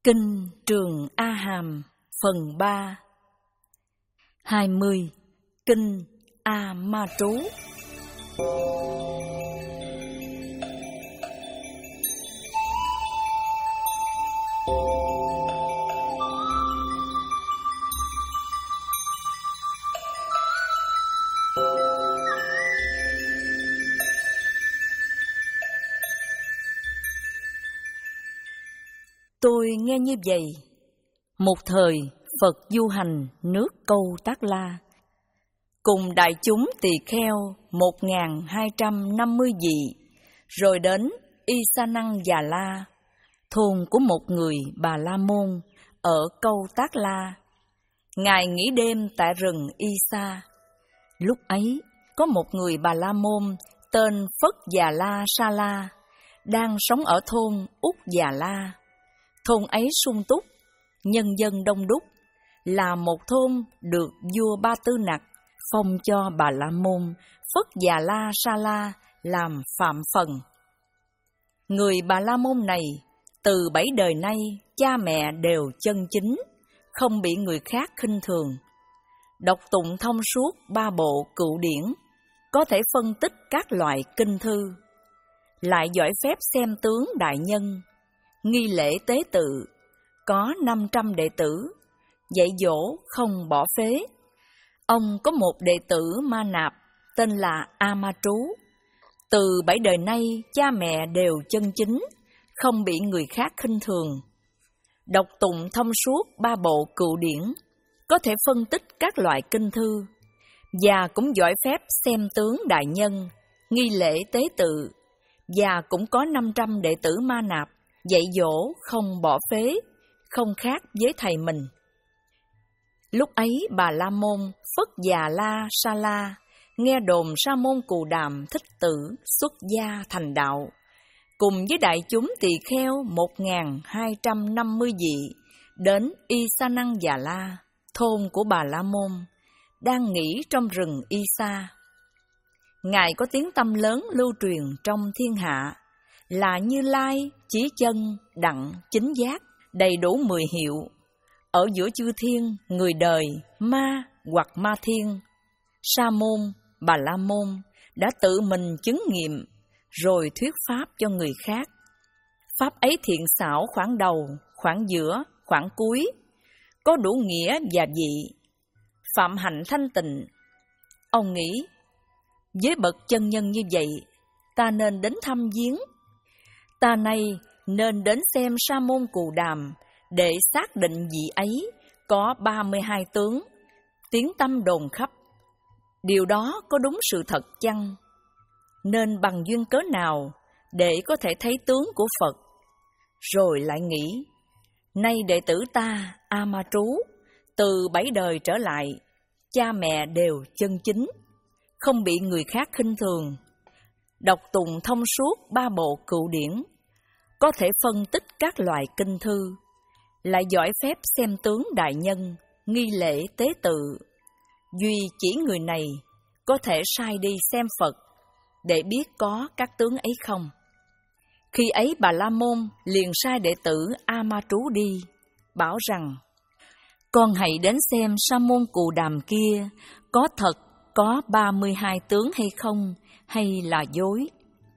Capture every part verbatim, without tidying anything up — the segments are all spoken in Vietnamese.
Kinh Trường A Hàm phần ba. hai mươi. Kinh A Ma Trú. Tôi nghe như vậy. Một thời Phật du hành nước Câu Tác La, cùng đại chúng tỳ kheo một nghìn hai trăm năm mươi vị, rồi đến Y Sa Năng Già La, thôn của một người Bà La Môn ở Câu Tác La. Ngài nghỉ đêm tại rừng Y Sa. Lúc ấy có một người Bà La Môn tên Phất Già La Sa La đang sống ở thôn Úc Già La. Thôn ấy sung túc, nhân dân đông đúc, là một thôn được vua Ba Tư Nặc phong cho Bà La Môn Phất Già La Sa La làm phạm phần. Người Bà La Môn này từ bảy đời nay cha mẹ đều chân chính, không bị người khác khinh thường, đọc tụng thông suốt ba bộ cựu điển, có thể phân tích các loại kinh thư, lại giỏi phép xem tướng đại nhân, nghi lễ tế tự, có năm trăm đệ tử, dạy dỗ không bỏ phế. Ông có một đệ tử Ma Nạp tên là A Ma Trú. Từ bảy đời nay cha mẹ đều chân chính, không bị người khác khinh thường, đọc tụng thông suốt ba bộ cựu điển, có thể phân tích các loại kinh thư, và cũng giỏi phép xem tướng đại nhân, nghi lễ tế tự, và cũng có năm trăm đệ tử Ma Nạp, dạy dỗ không bỏ phế, không khác với thầy mình. Lúc ấy Bà La Môn Phất Già La Sa La nghe đồn Sa môn Cù Đàm Thích Tử xuất gia thành đạo, cùng với đại chúng tỳ kheo một nghìn hai trăm năm mươi vị, đến Y Sa Năng Già La, thôn của Bà La Môn, đang nghỉ trong rừng Y Sa. Ngài có tiếng tăm lớn lưu truyền trong thiên hạ, là Như Lai, Chí Chân, Đặng, Chính Giác, đầy đủ mười hiệu. Ở giữa chư thiên, người đời, ma hoặc ma thiên, Sa môn, Bà La Môn đã tự mình chứng nghiệm, rồi thuyết pháp cho người khác. Pháp ấy thiện xảo khoảng đầu, khoảng giữa, khoảng cuối, có đủ nghĩa và vị, phạm hạnh thanh tịnh. Ông nghĩ, với bậc chân nhân như vậy, ta nên đến thăm viếng. Ta nay nên đến xem Sa môn Cù Đàm để xác định vị ấy có ba mươi hai tướng, tiếng tăm đồn khắp. Điều đó có đúng sự thật chăng? Nên bằng duyên cớ nào để có thể thấy tướng của Phật? Rồi lại nghĩ, nay đệ tử ta A Ma Trú từ bảy đời trở lại, cha mẹ đều chân chính, không bị người khác khinh thường, đọc tụng thông suốt ba bộ cựu điển, có thể phân tích các loại kinh thư, lại giỏi phép xem tướng đại nhân, nghi lễ tế tự. Duy chỉ người này có thể sai đi xem Phật để biết có các tướng ấy không. Khi ấy Bà La Môn liền sai đệ tử A Ma Trú đi, bảo rằng: con hãy đến xem Sa môn Cù Đàm kia có thật có ba mươi hai tướng hay không, hay là dối.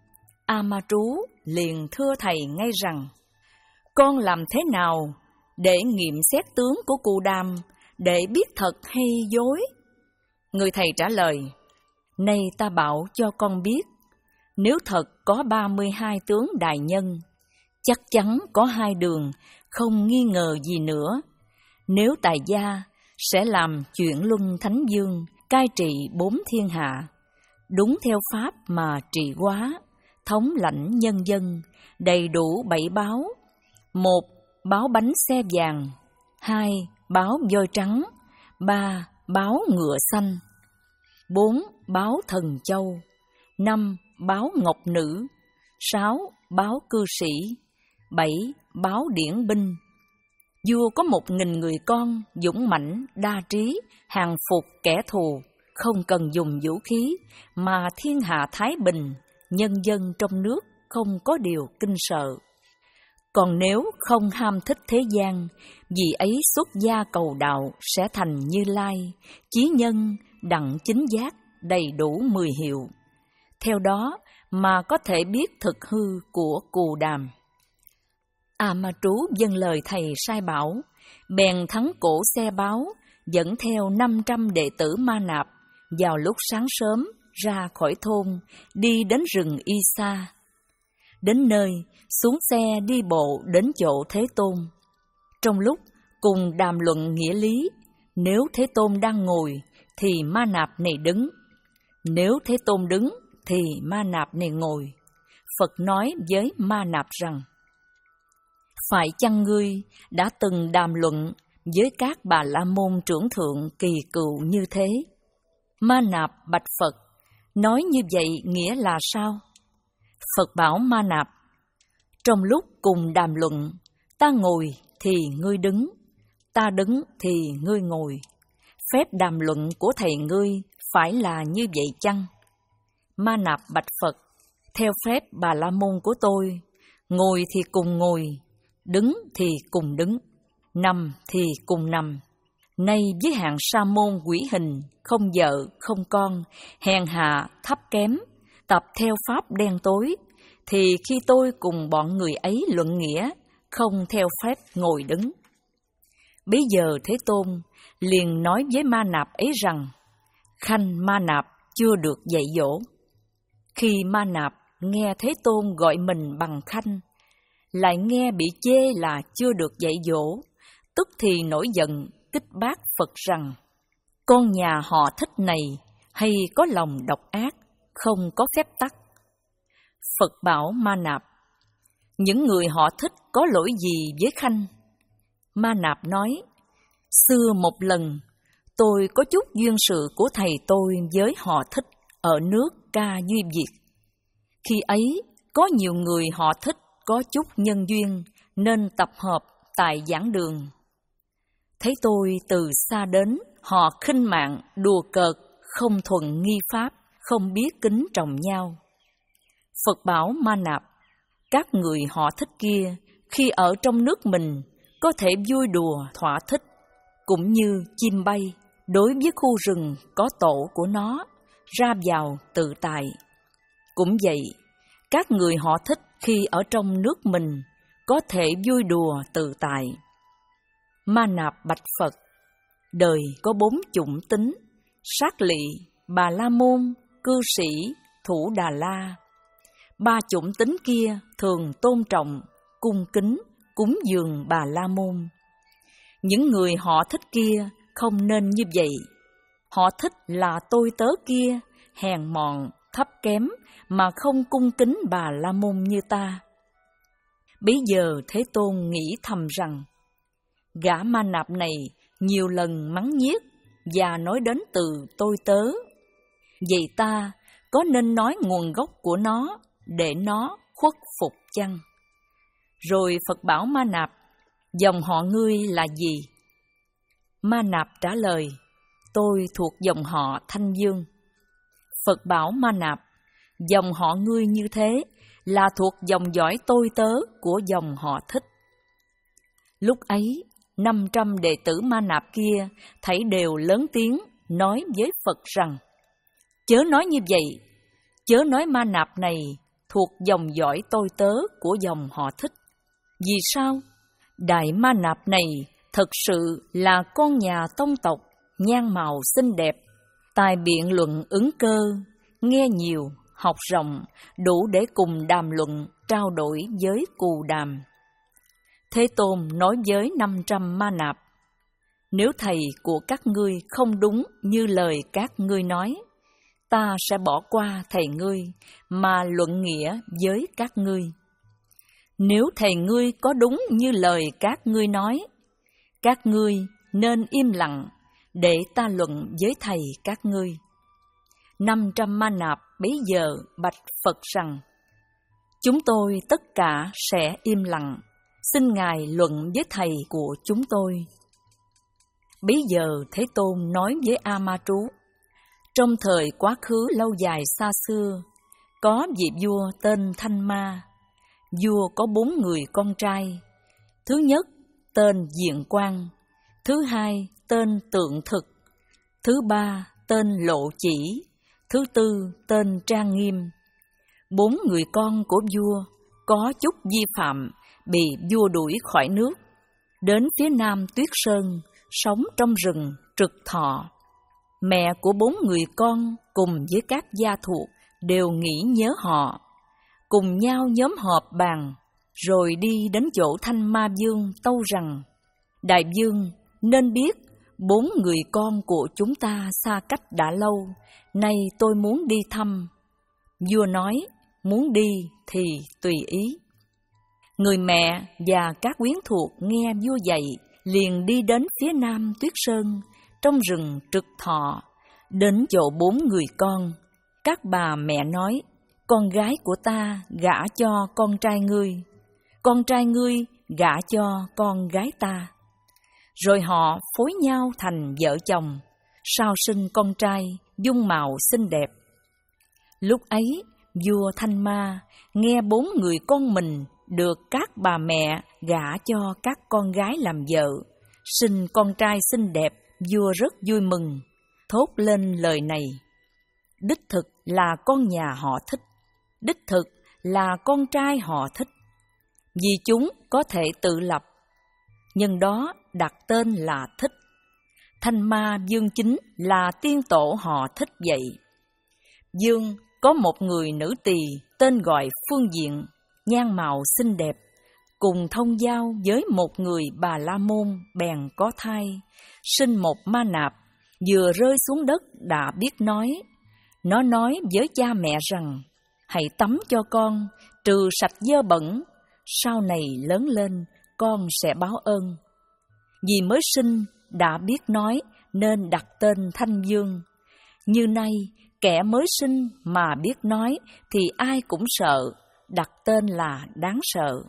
A Ma Trú liền thưa thầy ngay rằng: con làm thế nào để nghiệm xét tướng của Cù Đàm, để biết thật hay dối? Người thầy trả lời: nay ta bảo cho con biết, nếu thật có ba mươi hai tướng đại nhân, chắc chắn có hai đường, không nghi ngờ gì nữa. Nếu tại gia sẽ làm chuyện luân thánh dương, cai trị bốn thiên hạ, đúng theo pháp mà trị hóa, thống lãnh nhân dân, đầy đủ bảy báo: một, báo bánh xe vàng; hai, báo voi trắng; ba, báo ngựa xanh; bốn, báo thần châu; năm, báo ngọc nữ; sáu, báo cư sĩ; bảy, báo điển binh. Vua có một nghìn người con, dũng mãnh, đa trí, hàng phục kẻ thù, không cần dùng vũ khí, mà thiên hạ thái bình, nhân dân trong nước không có điều kinh sợ. Còn nếu không ham thích thế gian, vì ấy xuất gia cầu đạo sẽ thành Như Lai, chí nhân, đặng chính giác, đầy đủ mười hiệu. Theo đó mà có thể biết thực hư của Cù Đàm. A Ma Trú vâng lời thầy sai bảo, bèn thắng cổ xe báo, dẫn theo năm trăm đệ tử Ma Nạp, vào lúc sáng sớm ra khỏi thôn, đi đến rừng Y Sa. Đến nơi, xuống xe đi bộ đến chỗ Thế Tôn. Trong lúc cùng đàm luận nghĩa lý, nếu Thế Tôn đang ngồi, thì Ma Nạp này đứng. Nếu Thế Tôn đứng, thì Ma Nạp này ngồi. Phật nói với Ma Nạp rằng, phải chăng ngươi đã từng đàm luận với các Bà La Môn trưởng thượng kỳ cựu như thế? Ma Nạp bạch Phật, nói như vậy nghĩa là sao? Phật bảo Ma Nạp, trong lúc cùng đàm luận, ta ngồi thì ngươi đứng, ta đứng thì ngươi ngồi. Phép đàm luận của thầy ngươi phải là như vậy chăng? Ma Nạp bạch Phật, theo phép Bà La Môn của tôi, ngồi thì cùng ngồi, đứng thì cùng đứng, nằm thì cùng nằm. Nay với hạng sa môn quỷ hình, không vợ, không con, hèn hạ, thấp kém, tập theo pháp đen tối, thì khi tôi cùng bọn người ấy luận nghĩa, không theo phép ngồi đứng. Bấy giờ Thế Tôn liền nói với Ma Nạp ấy rằng, khanh Ma Nạp chưa được dạy dỗ. Khi Ma Nạp nghe Thế Tôn gọi mình bằng khanh, lại nghe bị chê là chưa được dạy dỗ, tức thì nổi giận, kích bác Phật rằng, con nhà họ Thích này hay có lòng độc ác, không có phép tắc. Phật bảo Ma Nạp, những người họ Thích có lỗi gì với khanh? Ma Nạp nói, xưa một lần, tôi có chút duyên sự của thầy tôi với họ Thích ở nước Ca Duy Việt. Khi ấy, có nhiều người họ Thích có chút nhân duyên nên tập hợp tại giảng đường. Thấy tôi từ xa đến, họ khinh mạng, đùa cợt, không thuận nghi pháp, không biết kính trọng nhau. Phật bảo Ma Nạp, các người họ Thích kia khi ở trong nước mình có thể vui đùa thỏa thích, cũng như chim bay đối với khu rừng có tổ của nó, ra vào tự tại. Cũng vậy, các người họ Thích khi ở trong nước mình có thể vui đùa tự tại. Ma Nạp bạch Phật, đời có bốn chủng tính, sát lị, Bà La Môn, cư sĩ, thủ Đà La. Ba chủng tính kia thường tôn trọng, cung kính, cúng dường Bà La Môn. Những người họ Thích kia không nên như vậy. Họ Thích là tôi tớ kia, hèn mọn, thấp kém, mà không cung kính Bà La Môn như ta. Bấy giờ Thế Tôn nghĩ thầm rằng, gã Ma Nạp này nhiều lần mắng nhiếc và nói đến từ tôi tớ. Vậy ta có nên nói nguồn gốc của nó để nó khuất phục chăng? Rồi Phật bảo Ma Nạp, dòng họ ngươi là gì? Ma Nạp trả lời, tôi thuộc dòng họ Thanh Dương. Phật bảo Ma Nạp, dòng họ ngươi như thế là thuộc dòng dõi tôi tớ của dòng họ Thích. Lúc ấy, năm trăm đệ tử Ma Nạp kia thấy đều lớn tiếng nói với Phật rằng, chớ nói như vậy, chớ nói Ma Nạp này thuộc dòng dõi tôi tớ của dòng họ Thích. Vì sao? Đại Ma Nạp này thật sự là con nhà tông tộc, nhan màu xinh đẹp, tài biện luận ứng cơ, nghe nhiều, học rộng, đủ để cùng đàm luận, trao đổi với Cù Đàm. Thế Tôn nói với năm trăm Ma Nạp, nếu thầy của các ngươi không đúng như lời các ngươi nói, ta sẽ bỏ qua thầy ngươi mà luận nghĩa với các ngươi. Nếu thầy ngươi có đúng như lời các ngươi nói, các ngươi nên im lặng để ta luận với thầy các ngươi. Năm trăm Ma Nạp bấy giờ bạch Phật rằng, chúng tôi tất cả sẽ im lặng, xin Ngài luận với thầy của chúng tôi. Bấy giờ Thế Tôn nói với A Ma Trú, trong thời quá khứ lâu dài xa xưa, có vị vua tên Thanh Ma. vua có bốn người con trai. Thứ nhất tên Diện Quang, thứ hai tên Tượng Thực, thứ ba tên Lộ Chỉ, thứ tư tên Trang Nghiêm. Bốn người con của vua có chút vi phạm, bị vua đuổi khỏi nước, đến phía nam Tuyết Sơn, sống trong rừng Trực Thọ. Mẹ của bốn người con cùng với các gia thuộc đều nghĩ nhớ họ, cùng nhau nhóm họp bàn, rồi đi đến chỗ Thanh Ma Vương tâu rằng: Đại vương nên biết bốn người con của chúng ta xa cách đã lâu, nay tôi muốn đi thăm. Vua nói: muốn đi thì tùy ý. Người mẹ và các quyến thuộc nghe vua dạy, liền đi đến phía nam Tuyết Sơn, trong rừng Trực Thọ, đến chỗ bốn người con. Các bà mẹ nói: con gái của ta gả cho con trai ngươi, con trai ngươi gả cho con gái ta. Rồi họ phối nhau thành vợ chồng, sau sinh con trai dung mạo xinh đẹp. Lúc ấy vua Thanh Ma nghe bốn người con mình được các bà mẹ gả cho các con gái làm vợ, sinh con trai xinh đẹp, vua rất vui mừng, thốt lên lời này: đích thực là con nhà họ Thích, đích thực là con trai họ Thích, vì chúng có thể tự lập, nhân đó đặt tên là Thích. Thanh Ma Vương chính là tiên tổ họ Thích vậy. Vương có một người nữ tỳ tên gọi Phương Diện, nhan mạo xinh đẹp, cùng thông giao với một người Bà La Môn, bèn có thai, sinh một ma nạp, vừa rơi xuống đất đã biết nói. Nó nói với cha mẹ rằng: hãy tắm cho con, trừ sạch dơ bẩn, sau này lớn lên con sẽ báo ơn. Vì mới sinh đã biết nói nên đặt tên Thanh Vương. Như nay kẻ mới sinh mà biết nói thì ai cũng sợ, đặt tên là đáng sợ.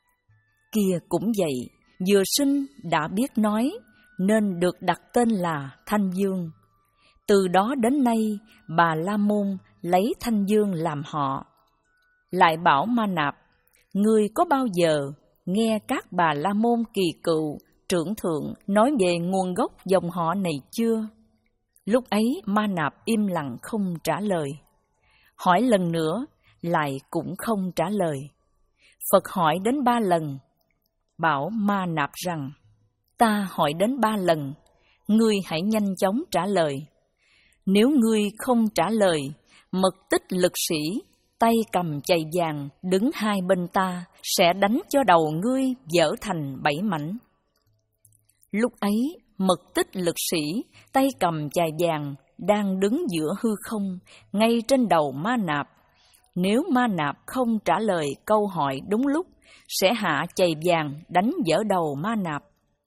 Kia cũng vậy, vừa sinh đã biết nói nên được đặt tên là Thanh Vương. Từ đó đến nay Bà La Môn lấy Thanh Vương làm họ. Lại bảo Ma Nạp: ngươi có bao giờ nghe các Bà La Môn kỳ cựu, trưởng thượng nói về nguồn gốc dòng họ này chưa? Lúc ấy Ma Nạp im lặng không trả lời. Hỏi lần nữa lại cũng không trả lời. Phật hỏi đến ba lần, bảo Ma Nạp rằng: ta hỏi đến ba lần, ngươi hãy nhanh chóng trả lời. Nếu ngươi không trả lời, mật tích lực sĩ tay cầm chày vàng đứng hai bên ta sẽ đánh cho đầu ngươi vỡ thành bảy mảnh. Lúc ấy mật tích lực sĩ tay cầm chày vàng đang đứng giữa hư không, ngay trên đầu Ma Nạp. Nếu Ma Nạp không trả lời câu hỏi đúng lúc, sẽ hạ chày vàng đánh vỡ đầu Ma Nạp.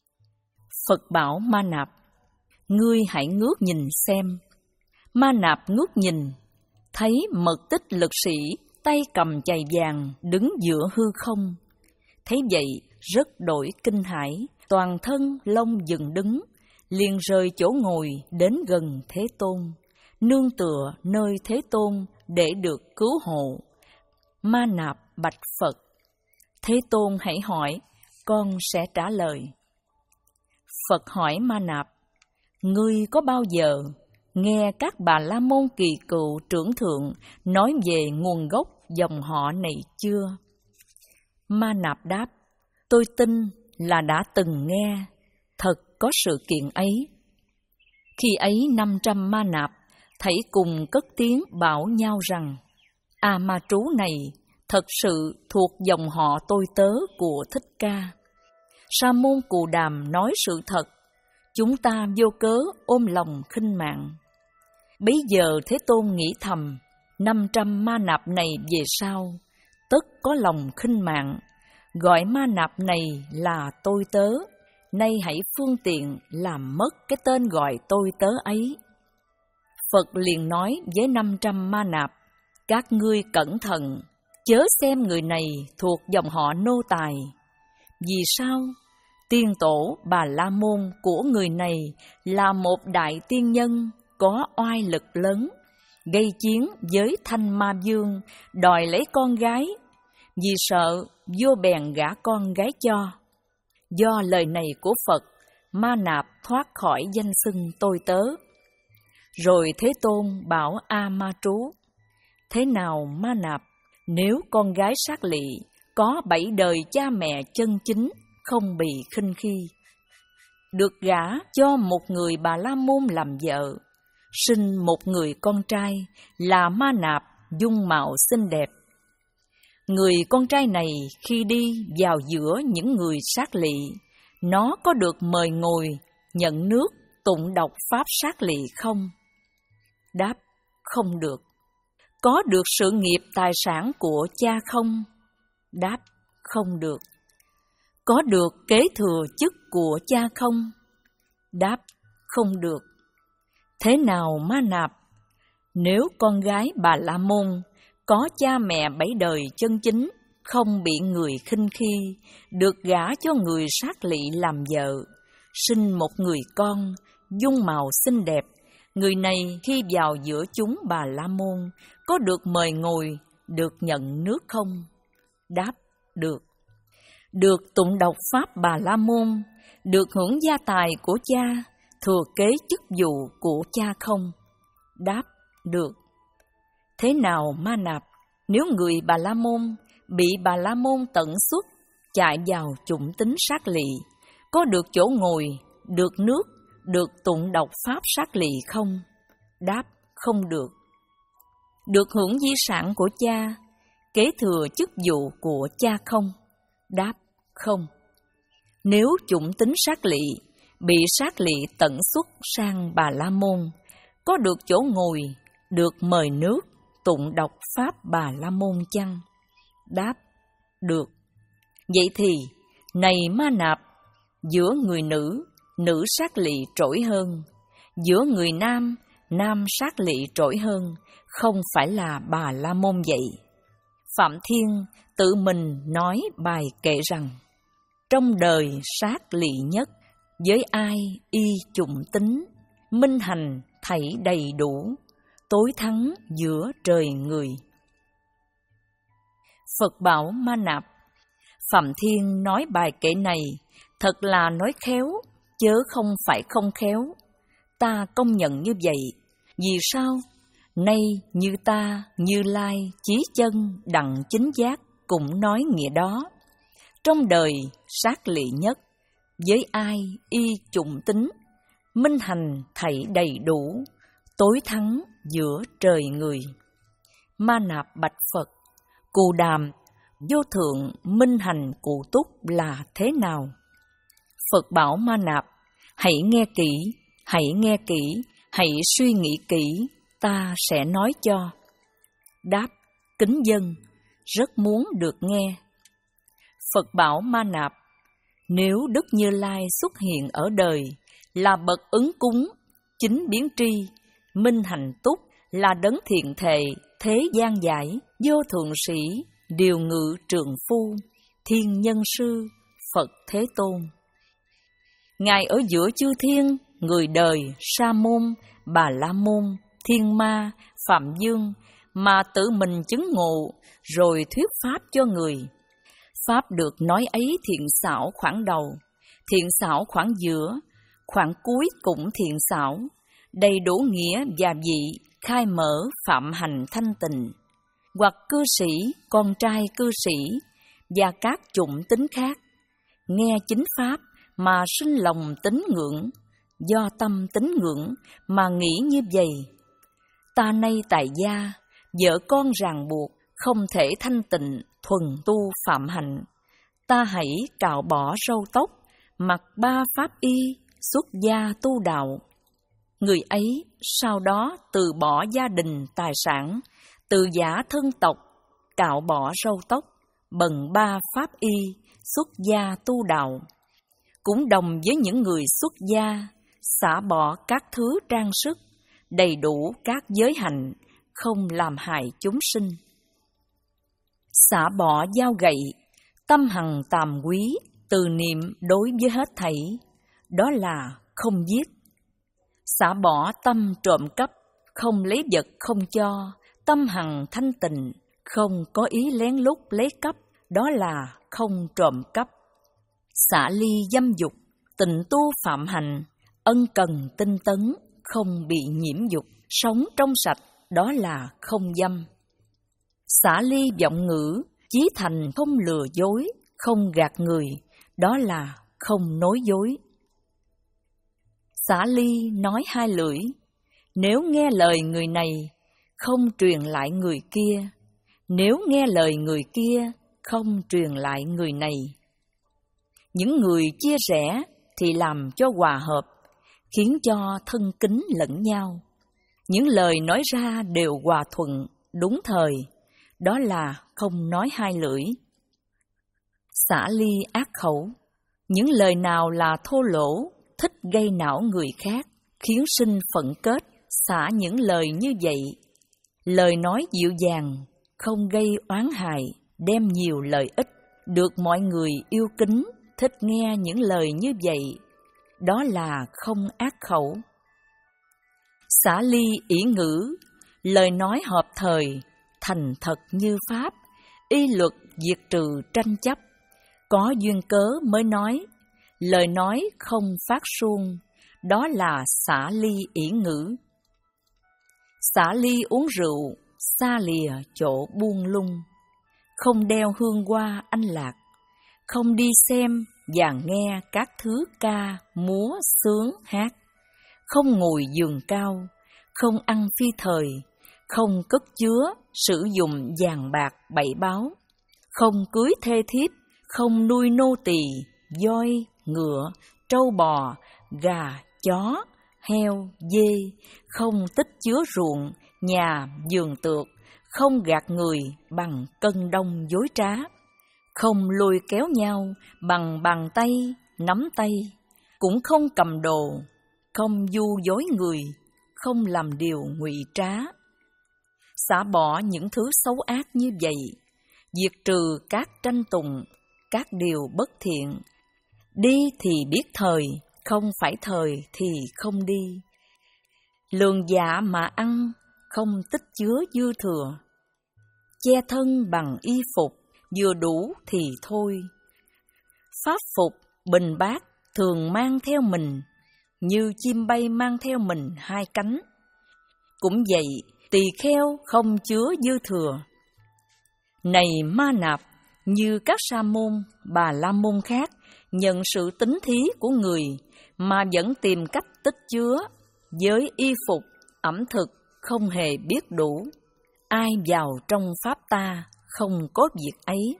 Phật bảo Ma Nạp: ngươi hãy ngước nhìn xem. Ma Nạp ngước nhìn, thấy mật tích lực sĩ tay cầm chày vàng đứng giữa hư không. Thấy vậy rất đổi kinh hãi, toàn thân lông dựng đứng, liền rời chỗ ngồi đến gần Thế Tôn, nương tựa nơi Thế Tôn để được cứu hộ. Ma Nạp bạch Phật: Thế Tôn hãy hỏi, con sẽ trả lời. Phật hỏi Ma Nạp: ngươi có bao giờ nghe các Bà La Môn kỳ cựu trưởng thượng nói về nguồn gốc dòng họ này chưa? Ma Nạp đáp: tôi tin là đã từng nghe, thật có sự kiện ấy. Khi ấy năm trăm Ma Nạp thảy cùng cất tiếng bảo nhau rằng: A Ma Trú này thật sự thuộc dòng họ tôi tớ của Thích Ca. Sa môn Cù Đàm nói sự thật, chúng ta vô cớ ôm lòng khinh mạng. Bấy giờ Thế Tôn nghĩ thầm, năm trăm Ma Nạp này về sau tất có lòng khinh mạng, gọi Ma Nạp này là tôi tớ, nay hãy phương tiện làm mất cái tên gọi tôi tớ ấy. Phật liền nói với năm trăm Ma Nạp: các ngươi cẩn thận, chớ xem người này thuộc dòng họ nô tài. Vì sao? Tiên tổ Bà La Môn của người này là một đại tiên nhân có oai lực lớn, gây chiến với Thanh Ma Vương, đòi lấy con gái. Vì sợ, vua bèn gả con gái cho. Do lời này của Phật, Ma Nạp thoát khỏi danh xưng tôi tớ. Rồi Thế Tôn bảo A Ma Trú: thế nào Ma Nạp, nếu con gái sát lị có bảy đời cha mẹ chân chính, không bị khinh khi, được gả cho một người Bà La Môn làm vợ, sinh một người con trai là Ma Nạp, dung mạo xinh đẹp. Người con trai này khi đi vào giữa những người sát lị, nó có được mời ngồi, nhận nước, tụng đọc pháp sát lị không? Đáp: không được. Có được sự nghiệp tài sản của cha không? Đáp: không được. Có được kế thừa chức của cha không? Đáp: không được. Thế nào Ma Nạp, nếu con gái Bà La Môn có cha mẹ bảy đời chân chính, không bị người khinh khi, được gả cho người sát lị làm vợ, sinh một người con, dung mạo xinh đẹp, người này khi vào giữa chúng Bà La Môn có được mời ngồi, được nhận nước không? Đáp: được. Được tụng đọc pháp Bà La Môn, được hưởng gia tài của cha, thừa kế chức vụ của cha không? Đáp: được. Thế nào Ma Nạp, nếu người Bà La Môn bị Bà La Môn tận xuất, chạy vào chủng tính sát lị, có được chỗ ngồi, được nước, được tụng đọc pháp sát lị không? Đáp: không được. Được hưởng di sản của cha, kế thừa chức vụ của cha không? Đáp: không. Nếu chủng tính sát lị bị sát lị tận xuất sang Bà La Môn, có được chỗ ngồi, được mời nước, tụng đọc pháp Bà La Môn chăng? Đáp: được. Vậy thì, này Ma Nạp, giữa người nữ, nữ sát lị trỗi hơn, giữa người nam, nam sát lị trỗi hơn, không phải là Bà La Môn vậy. Phạm Thiên tự mình nói bài kệ rằng: trong đời sát lị nhất, với ai y chủng tính, minh hành thảy đầy đủ, tối thắng giữa trời người. Phật bảo Ma Nạp: Phạm Thiên nói bài kệ này thật là nói khéo, chớ không phải không khéo. Ta công nhận như vậy. Vì sao? Nay như ta, Như Lai, chí chân, đặng chính giác cũng nói nghĩa đó. Trong đời sát lị nhất, với ai y chủng tính, minh hành thảy đầy đủ, tối thắng giữa trời người. Ma Nạp bạch Phật: Cù Đàm, vô thượng minh hành cụ túc là thế nào? Phật bảo Ma Nạp: hãy nghe kỹ, hãy nghe kỹ, hãy suy nghĩ kỹ, ta sẽ nói cho. Đáp: kính dân, rất muốn được nghe. Phật bảo Ma Nạp: nếu Đức Như Lai xuất hiện ở đời là bậc ứng cúng, chính biến tri, minh hành túc, là đấng thiện thệ, thế gian giải, vô thượng sĩ, điều ngự trượng phu, thiên nhân sư, Phật Thế Tôn. Ngài ở giữa chư thiên, người đời, Sa Môn, Bà La Môn, Thiên Ma, Phạm Dương, mà tự mình chứng ngộ, rồi thuyết pháp cho người. Pháp được nói ấy thiện xảo khoảng đầu, thiện xảo khoảng giữa, khoảng cuối cũng thiện xảo, đầy đủ nghĩa và vị, khai mở phạm hành thanh tịnh. Hoặc cư sĩ, con trai cư sĩ, và các chủng tính khác, nghe chính pháp mà sinh lòng tín ngưỡng, do tâm tín ngưỡng mà nghĩ như vậy: ta nay tại gia, vợ con ràng buộc, không thể thanh tịnh, thuần tu phạm hạnh. Ta hãy cạo bỏ râu tóc, mặc ba pháp y, xuất gia tu đạo. Người ấy sau đó từ bỏ gia đình tài sản, từ giả thân tộc, cạo bỏ râu tóc, bần ba pháp y, xuất gia tu đạo. Cũng đồng với những người xuất gia, xả bỏ các thứ trang sức, đầy đủ các giới hạnh, không làm hại chúng sinh. Xả bỏ dao gậy, tâm hằng tàm quý, từ niệm đối với hết thảy, đó là không giết. Xả bỏ tâm trộm cắp, không lấy vật không cho, tâm hằng thanh tịnh, không có ý lén lút lấy cắp, đó là không trộm cắp. Xả ly dâm dục, tịnh tu phạm hạnh, ân cần tinh tấn, không bị nhiễm dục, sống trong sạch, đó là không dâm. Xả ly vọng ngữ, chí thành không lừa dối, không gạt người, đó là không nói dối. Xả ly nói hai lưỡi, nếu nghe lời người này, không truyền lại người kia, nếu nghe lời người kia, không truyền lại người này. Những người chia rẽ thì làm cho hòa hợp, khiến cho thân kính lẫn nhau. Những lời nói ra đều hòa thuận, đúng thời, đó là không nói hai lưỡi. Xả ly ác khẩu, những lời nào là thô lỗ, thích gây não người khác, khiến sinh phận kết, xả những lời như vậy. Lời nói dịu dàng, không gây oán hại, đem nhiều lợi ích, được mọi người yêu kính, thích nghe những lời như vậy, đó là không ác khẩu. Xả ly ỷ ngữ, lời nói hợp thời, thành thật như pháp, y luật diệt trừ tranh chấp, có duyên cớ mới nói, lời nói không phát suông, đó là xả ly ỷ ngữ. Xả ly uống rượu, xa lìa chỗ buông lung, không đeo hương hoa anh lạc, không đi xem và nghe các thứ ca, múa, sướng, hát, không ngồi giường cao, không ăn phi thời, không cất chứa, sử dụng vàng bạc bậy báo, không cưới thê thiếp, không nuôi nô tỳ, voi, ngựa, trâu bò, gà, chó, heo, dê, không tích chứa ruộng, nhà, vườn tược, không gạt người bằng cân đông dối trá, không lôi kéo nhau bằng bàn tay, nắm tay, cũng không cầm đồ, không du dối người, không làm điều ngụy trá. Xả bỏ những thứ xấu ác như vậy, diệt trừ các tranh tụng, các điều bất thiện. Đi thì biết thời, không phải thời thì không đi. Lường dạ mà ăn, không tích chứa dư thừa. Che thân bằng y phục, vừa đủ thì thôi. Pháp phục, bình bát thường mang theo mình, như chim bay mang theo mình hai cánh. Cũng vậy, tỳ kheo không chứa dư thừa. Này Ma Nạp, như các sa môn, bà la môn khác, nhận sự tín thí của người mà vẫn tìm cách tích chứa, với y phục, ẩm thực không hề biết đủ. Ai vào trong pháp ta không có việc ấy.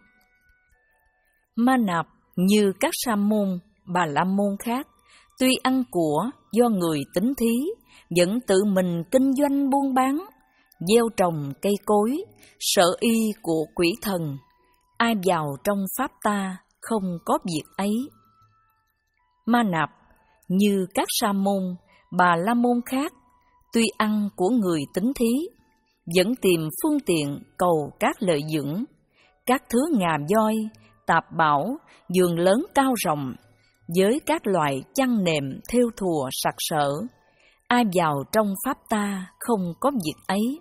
Ma Nạp, như các sa môn, bà la môn khác, tuy ăn của do người tín thí, vẫn tự mình kinh doanh buôn bán, gieo trồng cây cối, sở y của quỷ thần. Ai vào trong pháp ta không có việc ấy. Ma Nạp, như các sa môn, bà la môn khác, tuy ăn của người tín thí, vẫn tìm phương tiện cầu các lợi dưỡng, các thứ ngà voi, tạp bảo, giường lớn cao rộng, với các loại chăn nệm thêu thùa sặc sỡ. Ai vào trong pháp ta không có việc ấy.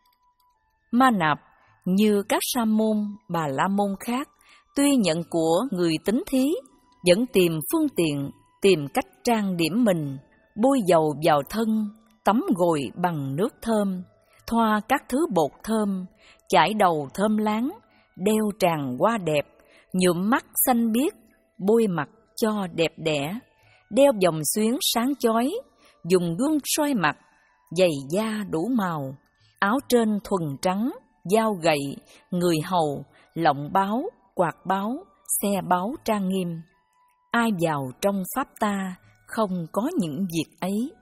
Ma Nạp, như các sa môn, bà la môn khác, tuy nhận của người tín thí, vẫn tìm phương tiện, tìm cách trang điểm mình, bôi dầu vào thân, tắm gội bằng nước thơm, thoa các thứ bột thơm, chải đầu thơm láng, đeo tràng hoa đẹp, nhuộm mắt xanh biếc, bôi mặt cho đẹp đẽ, đeo vòng xuyến sáng chói, dùng gương soi mặt, giày da đủ màu, áo trên thuần trắng, dao gậy, người hầu, lọng báo, quạt báo, xe báo trang nghiêm. Ai vào trong pháp ta không có những việc ấy.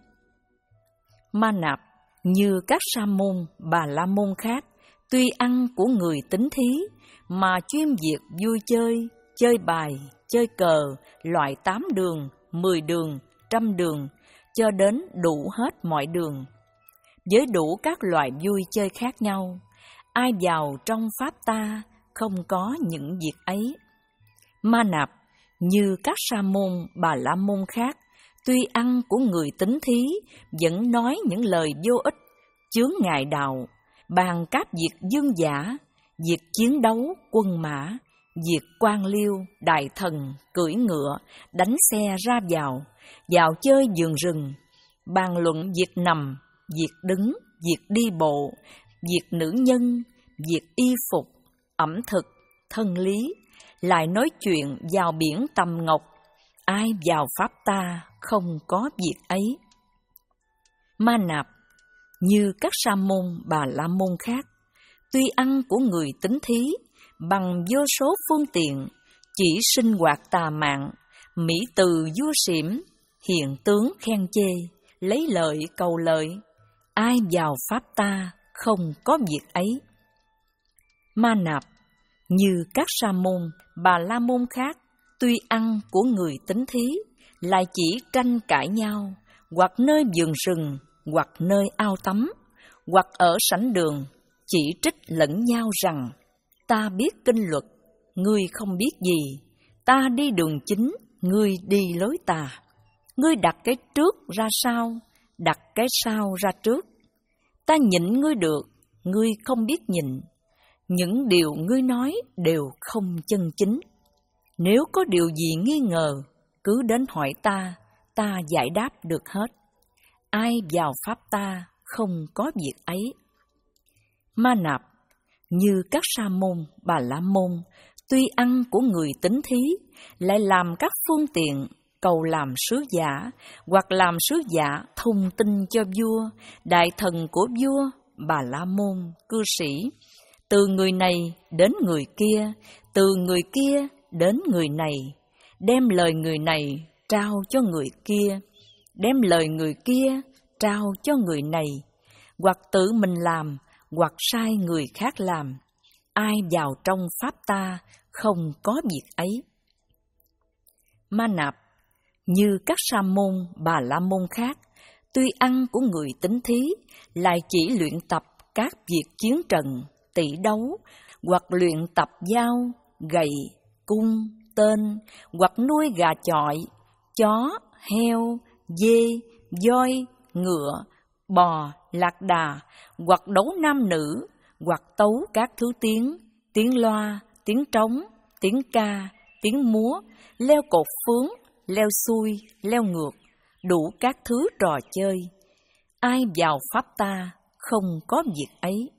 Ma Nạp, như các sa môn, bà la môn khác, tuy ăn của người tín thí, mà chuyên việc vui chơi, chơi bài, chơi cờ, loại tám đường, mười đường, trăm đường, cho đến đủ hết mọi đường, với đủ các loại vui chơi khác nhau. Ai vào trong pháp ta không có những việc ấy. Ma Nạp, như các sa môn, bà la môn khác, tuy ăn của người tín thí, vẫn nói những lời vô ích, chướng ngại đạo, bàn các việc dương giả, việc chiến đấu, quân mã, việc quan liêu, đại thần, cưỡi ngựa, đánh xe ra vào, vào chơi vườn rừng, bàn luận việc nằm, việc đứng, việc đi bộ, việc nữ nhân, việc y phục, ẩm thực, thân lý, lại nói chuyện vào biển tầm ngọc. Ai vào pháp ta không có việc ấy. Ma Nạp, như các sa môn Bà La Môn khác, tuy ăn của người tính thí bằng vô số phương tiện, chỉ sinh hoạt tà mạn, mỹ từ vua xỉm, hiện tướng khen chê, lấy lợi cầu lợi. Ai vào pháp ta không có việc ấy. Ma Nạp, như các sa môn Bà La Môn khác, tuy ăn của người tính thí, lại chỉ tranh cãi nhau, hoặc nơi vườn rừng, hoặc nơi ao tắm, hoặc ở sảnh đường, chỉ trích lẫn nhau rằng: ta biết kinh luật, ngươi không biết gì; ta đi đường chính, ngươi đi lối tà; ngươi đặt cái trước ra sau, đặt cái sau ra trước; ta nhịn ngươi được, ngươi không biết nhịn; những điều ngươi nói đều không chân chính. Nếu có điều gì nghi ngờ, cứ đến hỏi ta, ta giải đáp được hết. Ai vào pháp ta không có việc ấy. Ma Nạp, như các sa môn Bà La Môn, tuy ăn của người tính thí, lại làm các phương tiện, cầu làm sứ giả, hoặc làm sứ giả thông tin cho vua, đại thần của vua, Bà La Môn, cư sĩ, từ người này đến người kia, từ người kia đến người này, đem lời người này trao cho người kia, đem lời người kia trao cho người này, hoặc tự mình làm, hoặc sai người khác làm. Ai vào trong pháp ta không có việc ấy. Ma Nạp, như các sa môn Bà La Môn khác, tuy ăn của người tính thí, lại chỉ luyện tập các việc chiến trận, tỷ đấu, hoặc luyện tập dao, gậy, cung, tên, hoặc nuôi gà chọi, chó, heo, dê, voi, ngựa, bò, lạc đà, hoặc đấu nam nữ, hoặc tấu các thứ tiếng, tiếng loa, tiếng trống, tiếng ca, tiếng múa, leo cột phướng, leo xuôi, leo ngược, đủ các thứ trò chơi. Ai vào pháp ta không có việc ấy.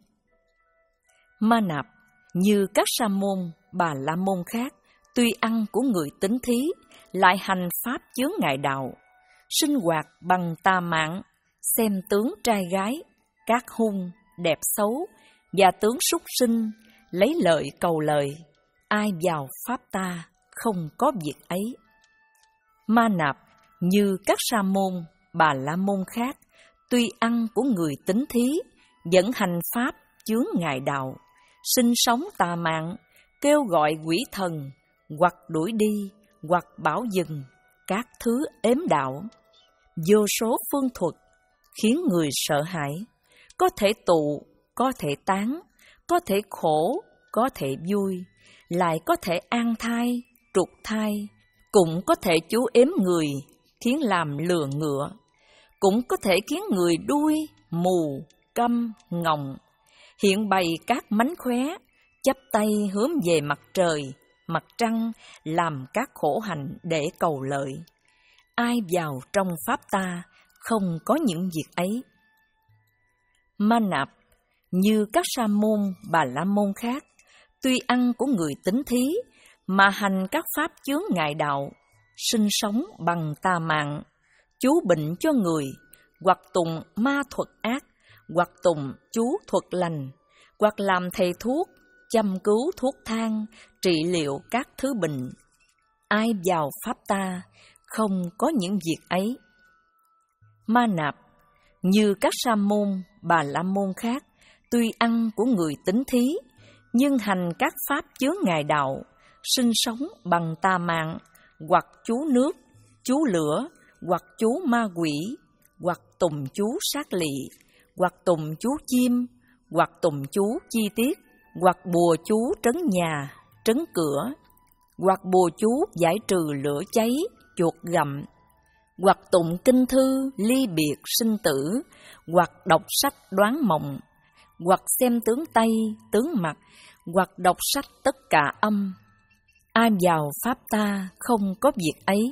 Ma Nạp, như các sa môn Bà La Môn khác, tuy ăn của người tính thí, lại hành pháp chướng ngại đạo, sinh hoạt bằng tà mạn, xem tướng trai gái, các hung, đẹp xấu, và tướng súc sinh, lấy lợi cầu lợi. Ai vào pháp ta không có việc ấy. Ma Nạp, như các sa môn Bà La Môn khác, tuy ăn của người tính thí, vẫn hành pháp chướng ngại đạo, sinh sống tà mạn, kêu gọi quỷ thần, hoặc đuổi đi, hoặc bảo dừng, các thứ ếm đạo, vô số phương thuật, khiến người sợ hãi, có thể tụ, có thể tán, có thể khổ, có thể vui, lại có thể an thai, trục thai, cũng có thể chú ếm người, khiến làm lừa ngựa, cũng có thể khiến người đuôi, mù, câm, ngọng, hiện bày các mánh khóe, chắp tay hướng về mặt trời, mặt trăng, làm các khổ hạnh để cầu lợi. Ai vào trong pháp ta không có những việc ấy. Ma Nạp, như các sa môn Bà La Môn khác, tuy ăn của người tính thí, mà hành các pháp chướng ngại đạo, sinh sống bằng tà mạn, chú bệnh cho người, hoặc tùng ma thuật ác, hoặc tùng chú thuật lành, hoặc làm thầy thuốc, chăm cứu thuốc thang, trị liệu các thứ bệnh. Ai vào pháp ta không có những việc ấy. Ma Nạp, như các sa môn Bà La Môn khác, tuy ăn của người tính thí, nhưng hành các pháp chướng ngại đạo, sinh sống bằng tà mạn, hoặc chú nước, chú lửa, hoặc chú ma quỷ, hoặc tùng chú sát lị, hoặc tùng chú chim, hoặc tùng chú chi tiết, hoặc bùa chú trấn nhà, trấn cửa, hoặc bùa chú giải trừ lửa cháy, chuột gặm, hoặc tụng kinh thư ly biệt sinh tử, hoặc đọc sách đoán mộng, hoặc xem tướng Tây, tướng mặt, hoặc đọc sách tất cả âm, ai vào pháp ta không có việc ấy.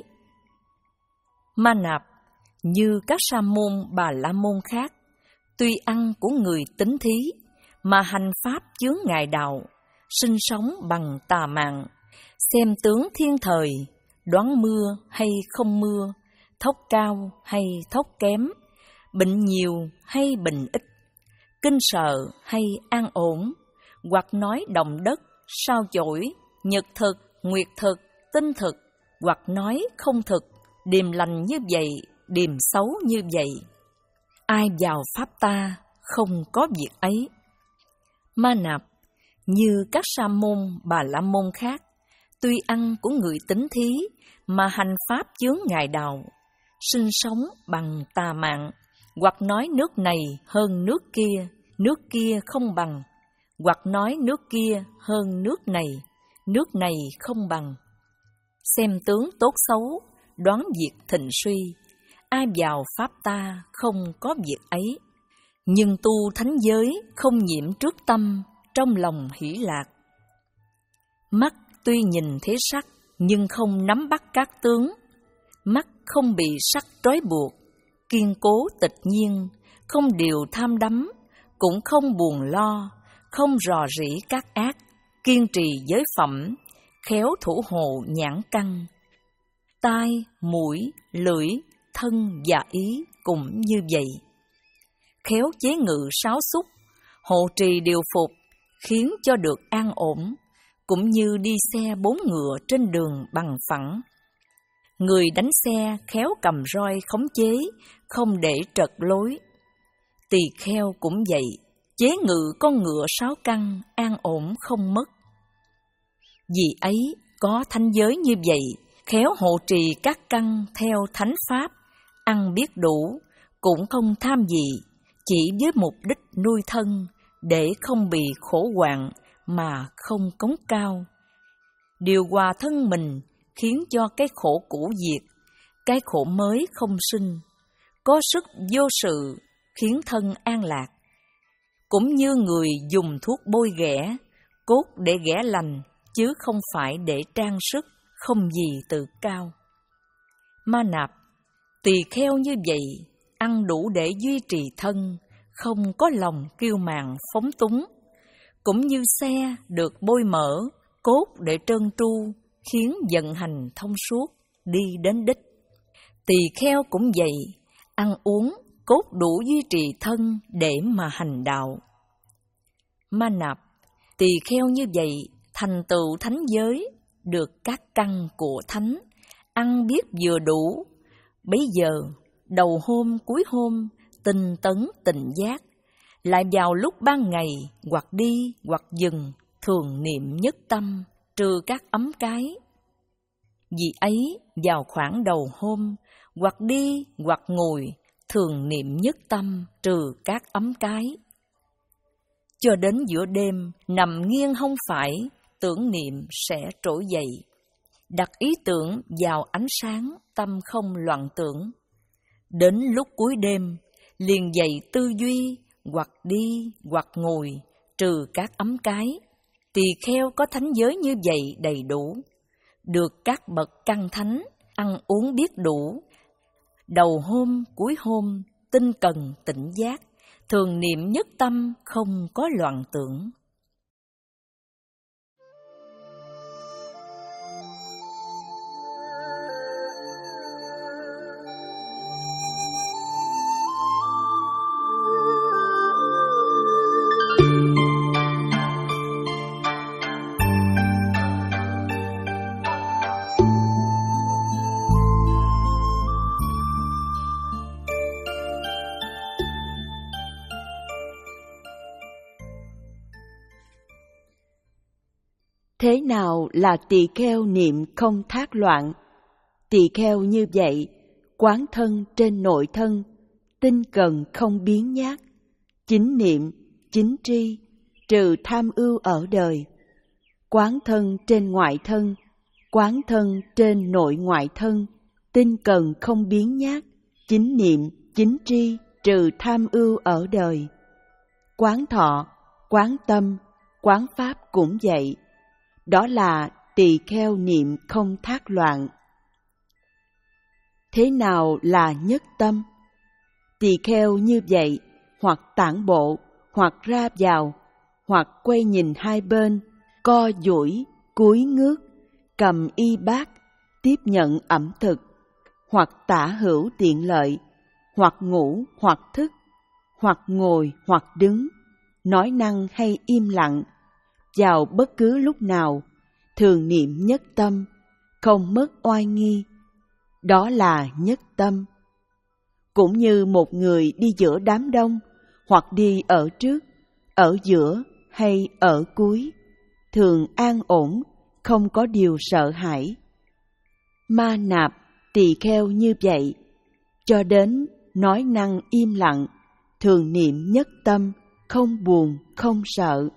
Ma Nạp, như các sa môn Bà La Môn khác, tuy ăn của người tín thí, mà hành pháp chướng ngại đạo, sinh sống bằng tà mạng, xem tướng thiên thời, đoán mưa hay không mưa, thốc cao hay thốc kém, bệnh nhiều hay bệnh ít, kinh sợ hay an ổn, hoặc nói động đất, sao chổi, nhật thực, nguyệt thực, tinh thực, hoặc nói không thực, điềm lành như vậy, điềm xấu như vậy. Ai vào pháp ta không có việc ấy. Ma Nạp, như các sa môn Bà La Môn khác, tuy ăn của người tín thí, mà hành pháp chướng ngại đạo, sinh sống bằng tà mạng, hoặc nói nước này hơn nước kia, nước kia không bằng, hoặc nói nước kia hơn nước này, nước này không bằng. Xem tướng tốt xấu, đoán việc thịnh suy, ai vào pháp ta không có việc ấy. Nhưng tu thánh giới không nhiễm trước tâm, trong lòng hỷ lạc. Mắt tuy nhìn thế sắc, nhưng không nắm bắt các tướng. Mắt không bị sắc trói buộc, kiên cố tịch nhiên, không điều tham đắm, cũng không buồn lo, không rò rỉ các ác, kiên trì giới phẩm, khéo thủ hộ nhãn căn. Tai, mũi, lưỡi, thân và ý cũng như vậy. Khéo chế ngự sáu xúc, hộ trì điều phục, khiến cho được an ổn, cũng như đi xe bốn ngựa trên đường bằng phẳng. Người đánh xe khéo cầm roi khống chế, không để trật lối. Tỳ kheo cũng vậy, chế ngự con ngựa sáu căn, an ổn không mất. Vì ấy, có thánh giới như vậy, khéo hộ trì các căn theo thánh pháp, ăn biết đủ, cũng không tham gì, chỉ với mục đích nuôi thân, để không bị khổ hoạn mà không cống cao. Điều hòa thân mình, khiến cho cái khổ cũ diệt, cái khổ mới không sinh, có sức vô sự, khiến thân an lạc. Cũng như người dùng thuốc bôi ghẻ, cốt để ghẻ lành, chứ không phải để trang sức, không gì tự cao. Ma Nạp, tỳ kheo như vậy, ăn đủ để duy trì thân, không có lòng kiêu mạn phóng túng. Cũng như xe được bôi mỡ, cốt để trơn tru, khiến vận hành thông suốt, đi đến đích. Tỳ kheo cũng vậy, ăn uống, cốt đủ duy trì thân để mà hành đạo. Ma Nạp, tỳ kheo như vậy, thành tựu thánh giới, được các căn của thánh, ăn biết vừa đủ. Bấy giờ, đầu hôm cuối hôm, tinh tấn tịnh giác, lại vào lúc ban ngày, hoặc đi hoặc dừng, thường niệm nhất tâm, trừ các ấm cái. Vì ấy, vào khoảng đầu hôm, hoặc đi hoặc ngồi, thường niệm nhất tâm, trừ các ấm cái. Cho đến giữa đêm, nằm nghiêng hông phải, tưởng niệm sẽ trỗi dậy. Đặt ý tưởng vào ánh sáng, tâm không loạn tưởng. Đến lúc cuối đêm, liền dậy tư duy, hoặc đi hoặc ngồi, trừ các ấm cái. Tỳ kheo có thánh giới như vậy đầy đủ, được các bậc căn thánh, ăn uống biết đủ. Đầu hôm cuối hôm, tinh cần tỉnh giác, thường niệm nhất tâm, không có loạn tưởng. Thế nào là tỳ kheo niệm không thác loạn? Tỳ kheo như vậy, quán thân trên nội thân, tinh cần không biến nhát, chính niệm, chính tri, trừ tham ưu ở đời. Quán thân trên ngoại thân, quán thân trên nội ngoại thân, tinh cần không biến nhát, chính niệm, chính tri, trừ tham ưu ở đời. Quán thọ, quán tâm, quán pháp cũng vậy. Đó là tỳ kheo niệm không thác loạn. Thế nào là nhất tâm? Tỳ kheo như vậy, hoặc tản bộ, hoặc ra vào, hoặc quay nhìn hai bên, co duỗi, cúi ngước, cầm y bát, tiếp nhận ẩm thực, hoặc tả hữu tiện lợi, hoặc ngủ hoặc thức, hoặc ngồi hoặc đứng, nói năng hay im lặng, vào bất cứ lúc nào, thường niệm nhất tâm, không mất oai nghi. Đó là nhất tâm. Cũng như một người đi giữa đám đông, hoặc đi ở trước, ở giữa hay ở cuối, thường an ổn, không có điều sợ hãi. Ma nạp, tỳ kheo như vậy, cho đến nói năng im lặng, thường niệm nhất tâm, không buồn, không sợ.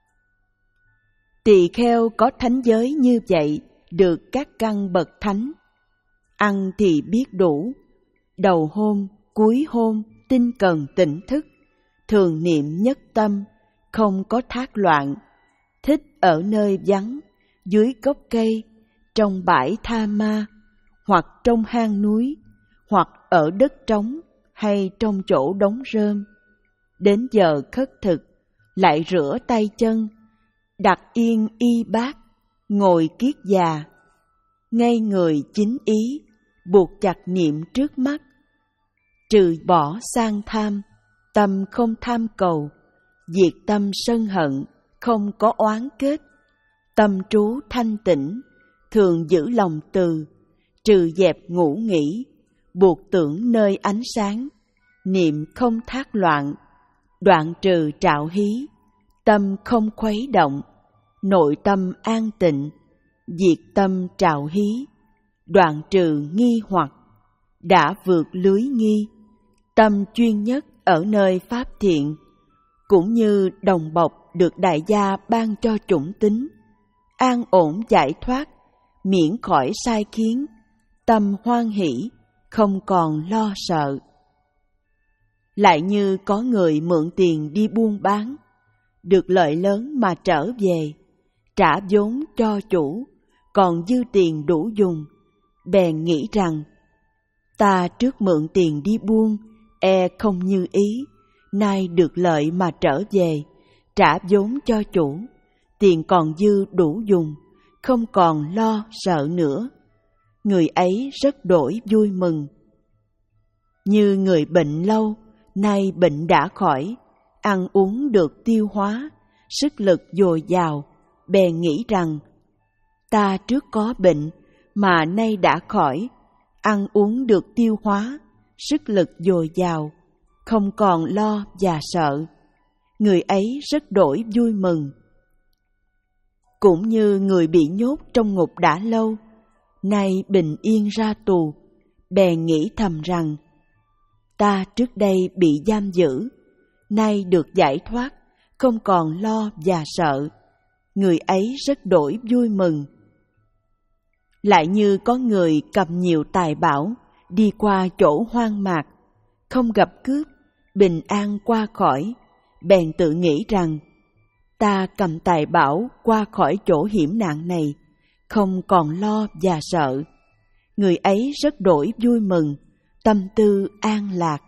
Tỳ kheo có thánh giới như vậy, được các căn bậc thánh. Ăn thì biết đủ, đầu hôm, cuối hôm, tinh cần tỉnh thức, thường niệm nhất tâm, không có thác loạn, thích ở nơi vắng, dưới gốc cây, trong bãi tha ma, hoặc trong hang núi, hoặc ở đất trống, hay trong chỗ đống rơm. Đến giờ khất thực, lại rửa tay chân, đặt yên y bát, ngồi kiết già, ngay người chính ý, buộc chặt niệm trước mắt, trừ bỏ sang tham, tâm không tham cầu, diệt tâm sân hận, không có oán kết, tâm trú thanh tĩnh, thường giữ lòng từ, trừ dẹp ngủ nghỉ, buộc tưởng nơi ánh sáng, niệm không thác loạn, đoạn trừ trạo hí, tâm không khuấy động, nội tâm an tịnh, diệt tâm trạo hí, đoạn trừ nghi hoặc, đã vượt lưới nghi, tâm chuyên nhất ở nơi pháp thiện, cũng như đồng bọc được đại gia ban cho chủng tính, an ổn giải thoát, miễn khỏi sai khiến, tâm hoan hỷ, không còn lo sợ. Lại như có người mượn tiền đi buôn bán, được lợi lớn mà trở về, trả vốn cho chủ, còn dư tiền đủ dùng, bèn nghĩ rằng, ta trước mượn tiền đi buôn, e không như ý, nay được lợi mà trở về, trả vốn cho chủ, tiền còn dư đủ dùng, không còn lo sợ nữa. Người ấy rất đổi vui mừng. Như người bệnh lâu, nay bệnh đã khỏi, ăn uống được tiêu hóa, sức lực dồi dào, bèn nghĩ rằng, ta trước có bệnh, mà nay đã khỏi, ăn uống được tiêu hóa, sức lực dồi dào, không còn lo và sợ. Người ấy rất đổi vui mừng. Cũng như người bị nhốt trong ngục đã lâu, nay bình yên ra tù, bèn nghĩ thầm rằng, ta trước đây bị giam giữ, nay được giải thoát, không còn lo và sợ. Người ấy rất đổi vui mừng. Lại như có người cầm nhiều tài bảo, đi qua chỗ hoang mạc, không gặp cướp, bình an qua khỏi, bèn tự nghĩ rằng, ta cầm tài bảo qua khỏi chỗ hiểm nạn này, không còn lo và sợ. Người ấy rất đổi vui mừng, tâm tư an lạc.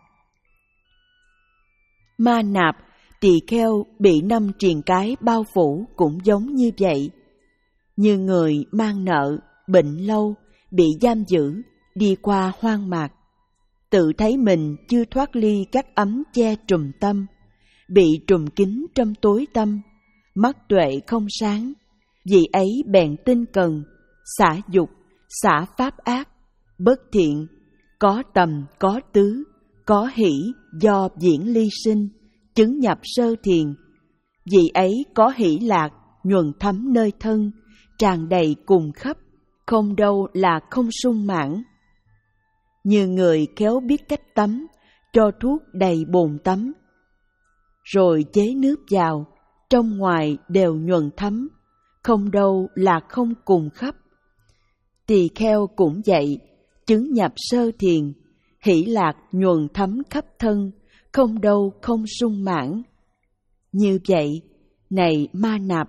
Ma nạp, tỳ kheo bị năm triền cái bao phủ cũng giống như vậy. Như người mang nợ, bệnh lâu, bị giam giữ, đi qua hoang mạc, tự thấy mình chưa thoát ly các ấm che trùm tâm, bị trùm kín trong tối tâm, mắt tuệ không sáng, vì ấy bèn tinh cần, xả dục, xả pháp ác, bất thiện, có tầm, có tứ, có hỷ do diễn ly sinh, chứng nhập sơ thiền. Vì ấy có hỷ lạc, nhuần thấm nơi thân, tràn đầy cùng khắp, không đâu là không sung mãn. Như người khéo biết cách tắm, cho thuốc đầy bồn tắm, rồi chế nước vào, trong ngoài đều nhuần thấm, không đâu là không cùng khắp. Tỳ kheo cũng vậy, chứng nhập sơ thiền, hỷ lạc nhuần thấm khắp thân, không đâu không sung mãn. Như vậy, này ma nạp,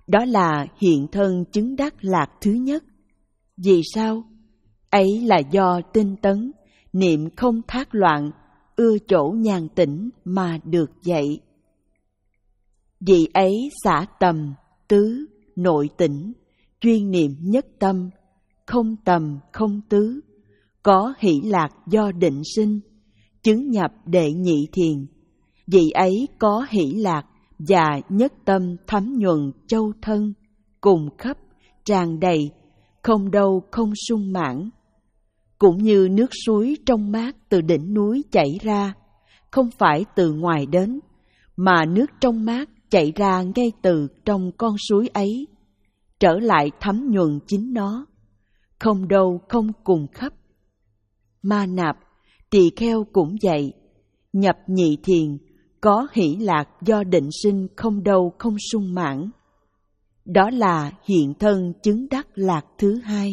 Đó là hiện thân chứng đắc lạc thứ nhất. Vì sao? Ấy là do tinh tấn, niệm không thác loạn, ưa chỗ nhàn tĩnh mà được dạy. Vì ấy xả tầm, tứ, nội tĩnh, chuyên niệm nhất tâm, không tầm không tứ, có hỷ lạc do định sinh, chứng nhập đệ nhị thiền. Vì ấy có hỷ lạc và nhất tâm thấm nhuần châu thân, cùng khắp, tràn đầy, không đâu không sung mãn. Cũng như nước suối trong mát từ đỉnh núi chảy ra, không phải từ ngoài đến, mà nước trong mát chảy ra ngay từ trong con suối ấy, trở lại thấm nhuần chính nó, không đâu không cùng khắp. Ma Nạp, tỳ kheo cũng vậy, nhập nhị thiền, có hỷ lạc do định sinh không đâu không sung mãn. Đó là hiện thân chứng đắc lạc thứ hai.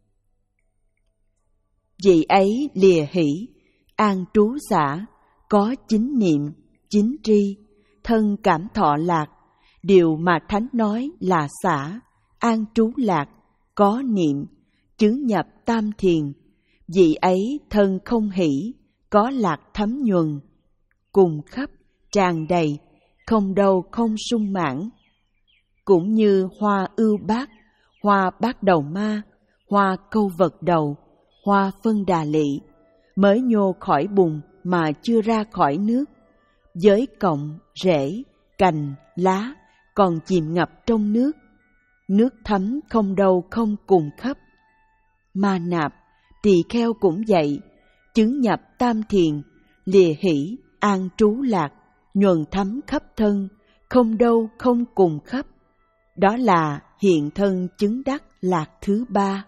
Vì ấy lìa hỷ, an trú xả, có chính niệm, chính tri, thân cảm thọ lạc, điều mà Thánh nói là xả, an trú lạc, có niệm, chứng nhập tam thiền. Vì ấy thân không hỷ, có lạc thấm nhuần, cùng khắp, tràn đầy, không đâu không sung mãn. Cũng như hoa ưu bát, hoa bát đầu ma, hoa câu vật đầu, hoa phân đà lị, mới nhô khỏi bùn mà chưa ra khỏi nước, với cọng, rễ, cành, lá còn chìm ngập trong nước, nước thấm không đâu không cùng khắp. Ma Nạp, tỳ kheo cũng vậy, chứng nhập tam thiền, lìa hỷ, an trú lạc, nhuần thấm khắp thân, không đâu không cùng khắp. Đó là hiện thân chứng đắc lạc thứ ba.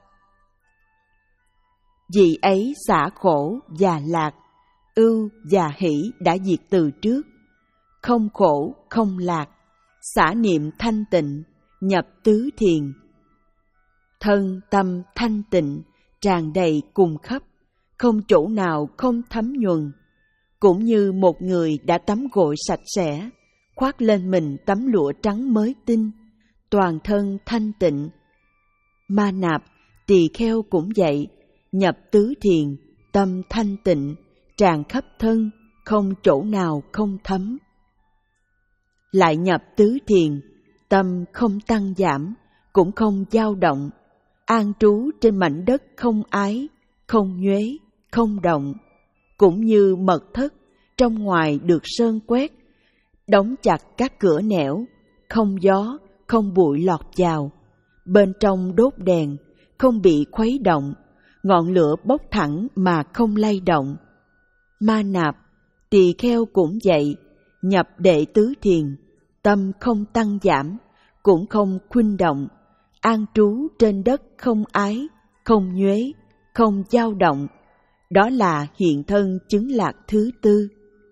Vì ấy xả khổ và lạc, ưu và hỷ đã diệt từ trước, không khổ không lạc, xả niệm thanh tịnh, nhập tứ thiền. Thân tâm thanh tịnh, tràn đầy cùng khắp, không chỗ nào không thấm nhuần. Cũng như một người đã tắm gội sạch sẽ, khoác lên mình tấm lụa trắng mới tinh, toàn thân thanh tịnh. Ma Nạp, tỳ kheo cũng vậy, nhập tứ thiền, tâm thanh tịnh, tràn khắp thân, không chỗ nào không thấm. Lại nhập tứ thiền, tâm không tăng giảm, cũng không dao động, an trú trên mảnh đất không ái, không nhuế, không động. Cũng như mật thất, trong ngoài được sơn quét, đóng chặt các cửa nẻo, không gió, không bụi lọt vào. Bên trong đốt đèn, không bị khuấy động, ngọn lửa bốc thẳng mà không lay động. Ma Nạp, tỳ kheo cũng vậy, nhập đệ tứ thiền, tâm không tăng giảm, cũng không khuynh động, an trú trên đất không ái, không nhuế, không dao động. Đó là hiện thân chứng lạc thứ tư.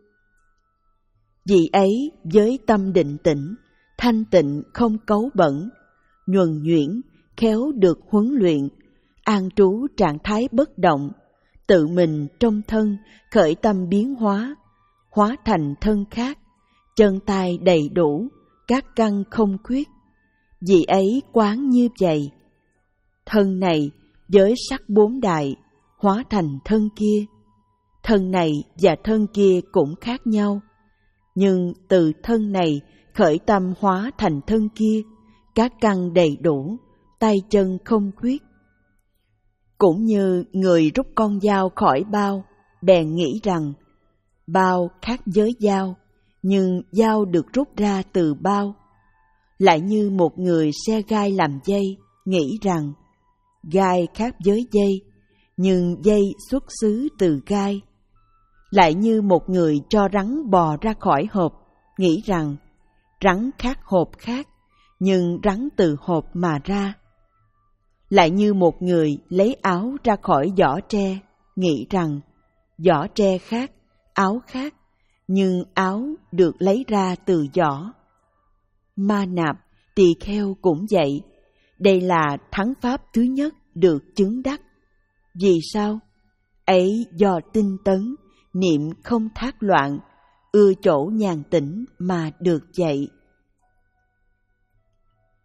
Vì ấy với tâm định tĩnh, thanh tịnh không cấu bẩn, nhuần nhuyễn, khéo được huấn luyện, an trú trạng thái bất động, tự mình trong thân khởi tâm biến hóa, hóa thành thân khác, chân tay đầy đủ, các căn không khuyết. Vì ấy quán như vậy, thân này với sắc bốn đại, hóa thành thân kia. Thân này và thân kia cũng khác nhau, nhưng từ thân này khởi tâm hóa thành thân kia, các căn đầy đủ, tay chân không khuyết. Cũng như người rút con dao khỏi bao, bèn nghĩ rằng bao khác với dao, nhưng dao được rút ra từ bao. Lại như một người xe gai làm dây, nghĩ rằng gai khác với dây, nhưng dây xuất xứ từ gai. Lại như một người cho rắn bò ra khỏi hộp, nghĩ rằng rắn khác hộp khác, nhưng rắn từ hộp mà ra. Lại như một người lấy áo ra khỏi giỏ tre, nghĩ rằng giỏ tre khác, áo khác, nhưng áo được lấy ra từ giỏ. Ma Nạp, tỳ kheo cũng vậy, đây là thắng pháp thứ nhất được chứng đắc. Vì sao? Ấy do tinh tấn, niệm không thác loạn, ưa chỗ nhàn tĩnh mà được dạy.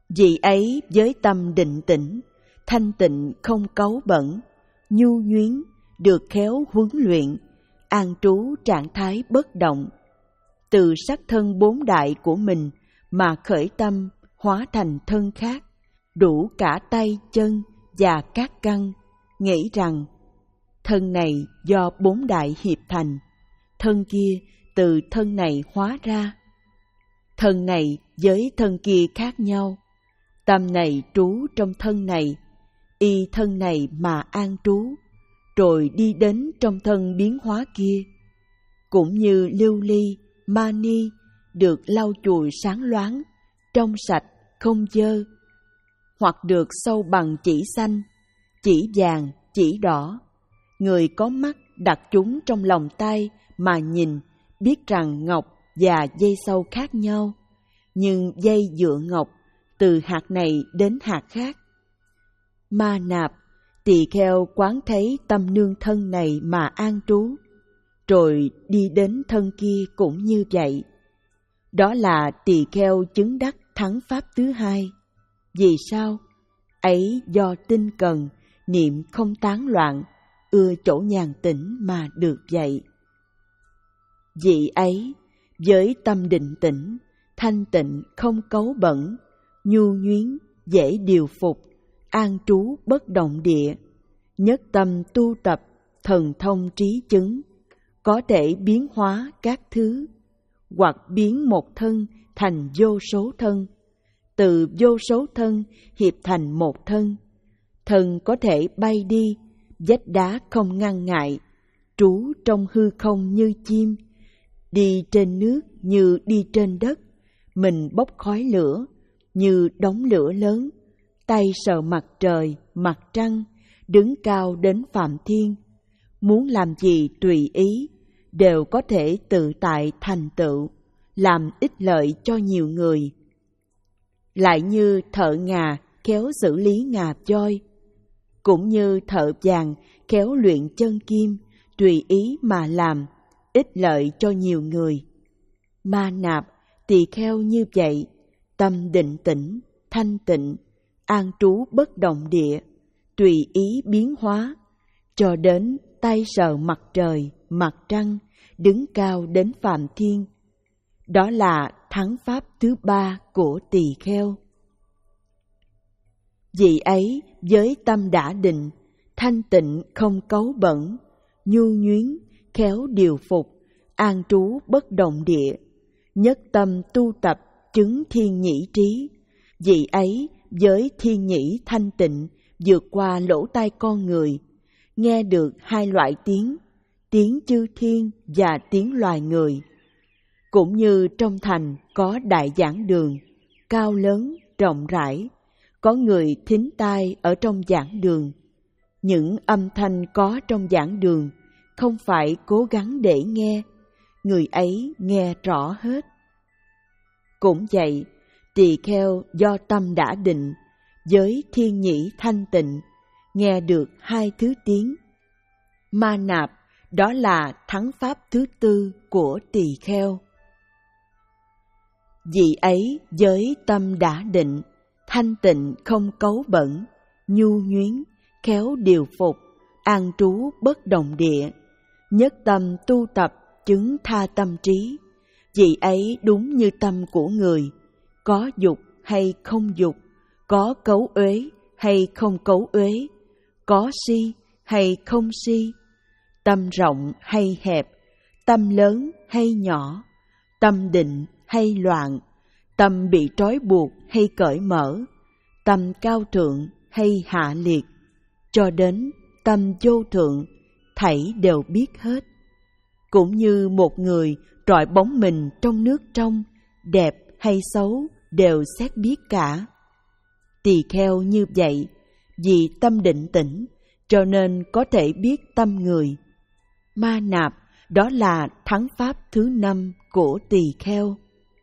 Vị ấy với tâm định tĩnh, thanh tịnh không cáu bẩn, nhu nhuyến, được khéo huấn luyện, an trú trạng thái bất động. Từ sắc thân bốn đại của mình mà khởi tâm hóa thành thân khác, đủ cả tay chân và các căn, nghĩ rằng thân này do bốn đại hiệp thành, thân kia từ thân này hóa ra. Thân này với thân kia khác nhau, tâm này trú trong thân này, y thân này mà an trú, rồi đi đến trong thân biến hóa kia. Cũng như lưu ly, mani được lau chùi sáng loáng, trong sạch, không dơ, hoặc được sâu bằng chỉ xanh, chỉ vàng, chỉ đỏ. Người có mắt đặt chúng trong lòng tay mà nhìn, biết rằng ngọc và dây sâu khác nhau, nhưng dây dựa ngọc từ hạt này đến hạt khác. Ma nạp, tỳ kheo quán thấy tâm nương thân này mà an trú, rồi đi đến thân kia cũng như vậy. Đó là tỳ kheo chứng đắc thắng pháp thứ hai. Vì sao? Ấy do tinh cần, niệm không tán loạn, ưa chỗ nhàn tĩnh mà được vậy. Vị ấy với tâm định tĩnh, thanh tịnh không cấu bẩn, nhu nhuyến, dễ điều phục, an trú bất động địa, nhất tâm tu tập, thần thông trí chứng, có thể biến hóa các thứ, hoặc biến một thân thành vô số thân, từ vô số thân hiệp thành một thân. Thân có thể bay đi, vách đá không ngăn ngại, trú trong hư không như chim, đi trên nước như đi trên đất, mình bốc khói lửa như đống lửa lớn, tay sờ mặt trời, mặt trăng, đứng cao đến phạm thiên. Muốn làm gì tùy ý, đều có thể tự tại thành tựu, làm ích lợi cho nhiều người. Lại như thợ ngà khéo xử lý ngà voi, cũng như thợ vàng khéo luyện chân kim, tùy ý mà làm, ích lợi cho nhiều người. Ma nạp, tỳ kheo như vậy, tâm định tĩnh, thanh tịnh, an trú bất động địa, tùy ý biến hóa, cho đến tay sờ mặt trời, mặt trăng, đứng cao đến phạm thiên. Đó là thắng pháp thứ ba của tỳ kheo. Vị ấy với tâm đã định, thanh tịnh không cấu bẩn, nhu nhuyến, khéo điều phục, an trú bất động địa, nhất tâm tu tập chứng thiên nhĩ trí. Vị ấy với thiên nhĩ thanh tịnh vượt qua lỗ tai con người, nghe được hai loại tiếng, tiếng chư thiên và tiếng loài người. Cũng như trong thành có đại giảng đường, cao lớn, rộng rãi, có người thính tai ở trong giảng đường. Những âm thanh có trong giảng đường không phải cố gắng để nghe, người ấy nghe rõ hết. Cũng vậy, tỳ kheo do tâm đã định, với thiên nhĩ thanh tịnh, nghe được hai thứ tiếng. Ma nạp, đó là thắng pháp thứ tư của tỳ kheo. Vị ấy với tâm đã định, thanh tịnh không cấu bẩn, nhu nhuyến, khéo điều phục, an trú bất động địa, nhất tâm tu tập chứng tha tâm trí. Vị ấy đúng như tâm của người, có dục hay không dục, có cấu uế hay không cấu uế, có si hay không si, tâm rộng hay hẹp, tâm lớn hay nhỏ, tâm định hay loạn, tâm bị trói buộc hay cởi mở, tâm cao thượng hay hạ liệt, cho đến tâm vô thượng, thảy đều biết hết. Cũng như một người rọi bóng mình trong nước trong, đẹp hay xấu đều xét biết cả. Tỳ kheo như vậy, vì tâm định tĩnh, cho nên có thể biết tâm người. Ma nạp, đó là thắng pháp thứ năm của tỳ kheo.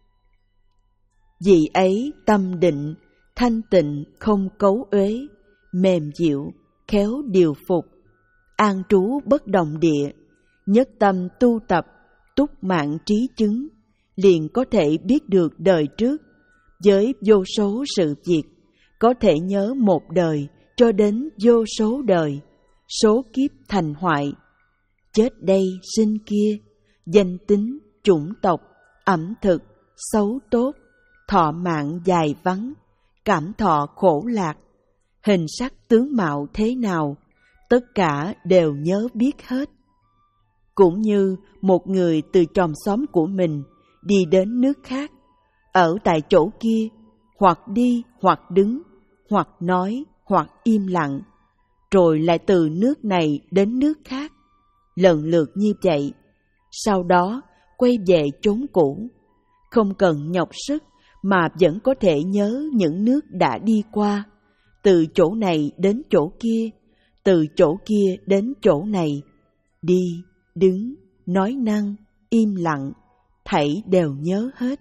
Vị ấy tâm định, thanh tịnh không cấu uế, mềm dịu, khéo điều phục, an trú bất động địa, nhất tâm tu tập, túc mạng trí chứng, liền có thể biết được đời trước, với vô số sự việc, có thể nhớ một đời cho đến vô số đời, số kiếp thành hoại. Chết đây sinh kia, danh tính, chủng tộc, ẩm thực, xấu tốt, thọ mạng dài vắng, cảm thọ khổ lạc, hình sắc tướng mạo thế nào, tất cả đều nhớ biết hết. Cũng như một người từ chòm xóm của mình đi đến nước khác, ở tại chỗ kia, hoặc đi hoặc đứng, hoặc nói hoặc im lặng, rồi lại từ nước này đến nước khác, lần lượt như vậy, sau đó quay về chốn cũ, không cần nhọc sức mà vẫn có thể nhớ những nước đã đi qua, từ chỗ này đến chỗ kia, từ chỗ kia đến chỗ này, đi, đứng, nói năng, im lặng, thảy đều nhớ hết.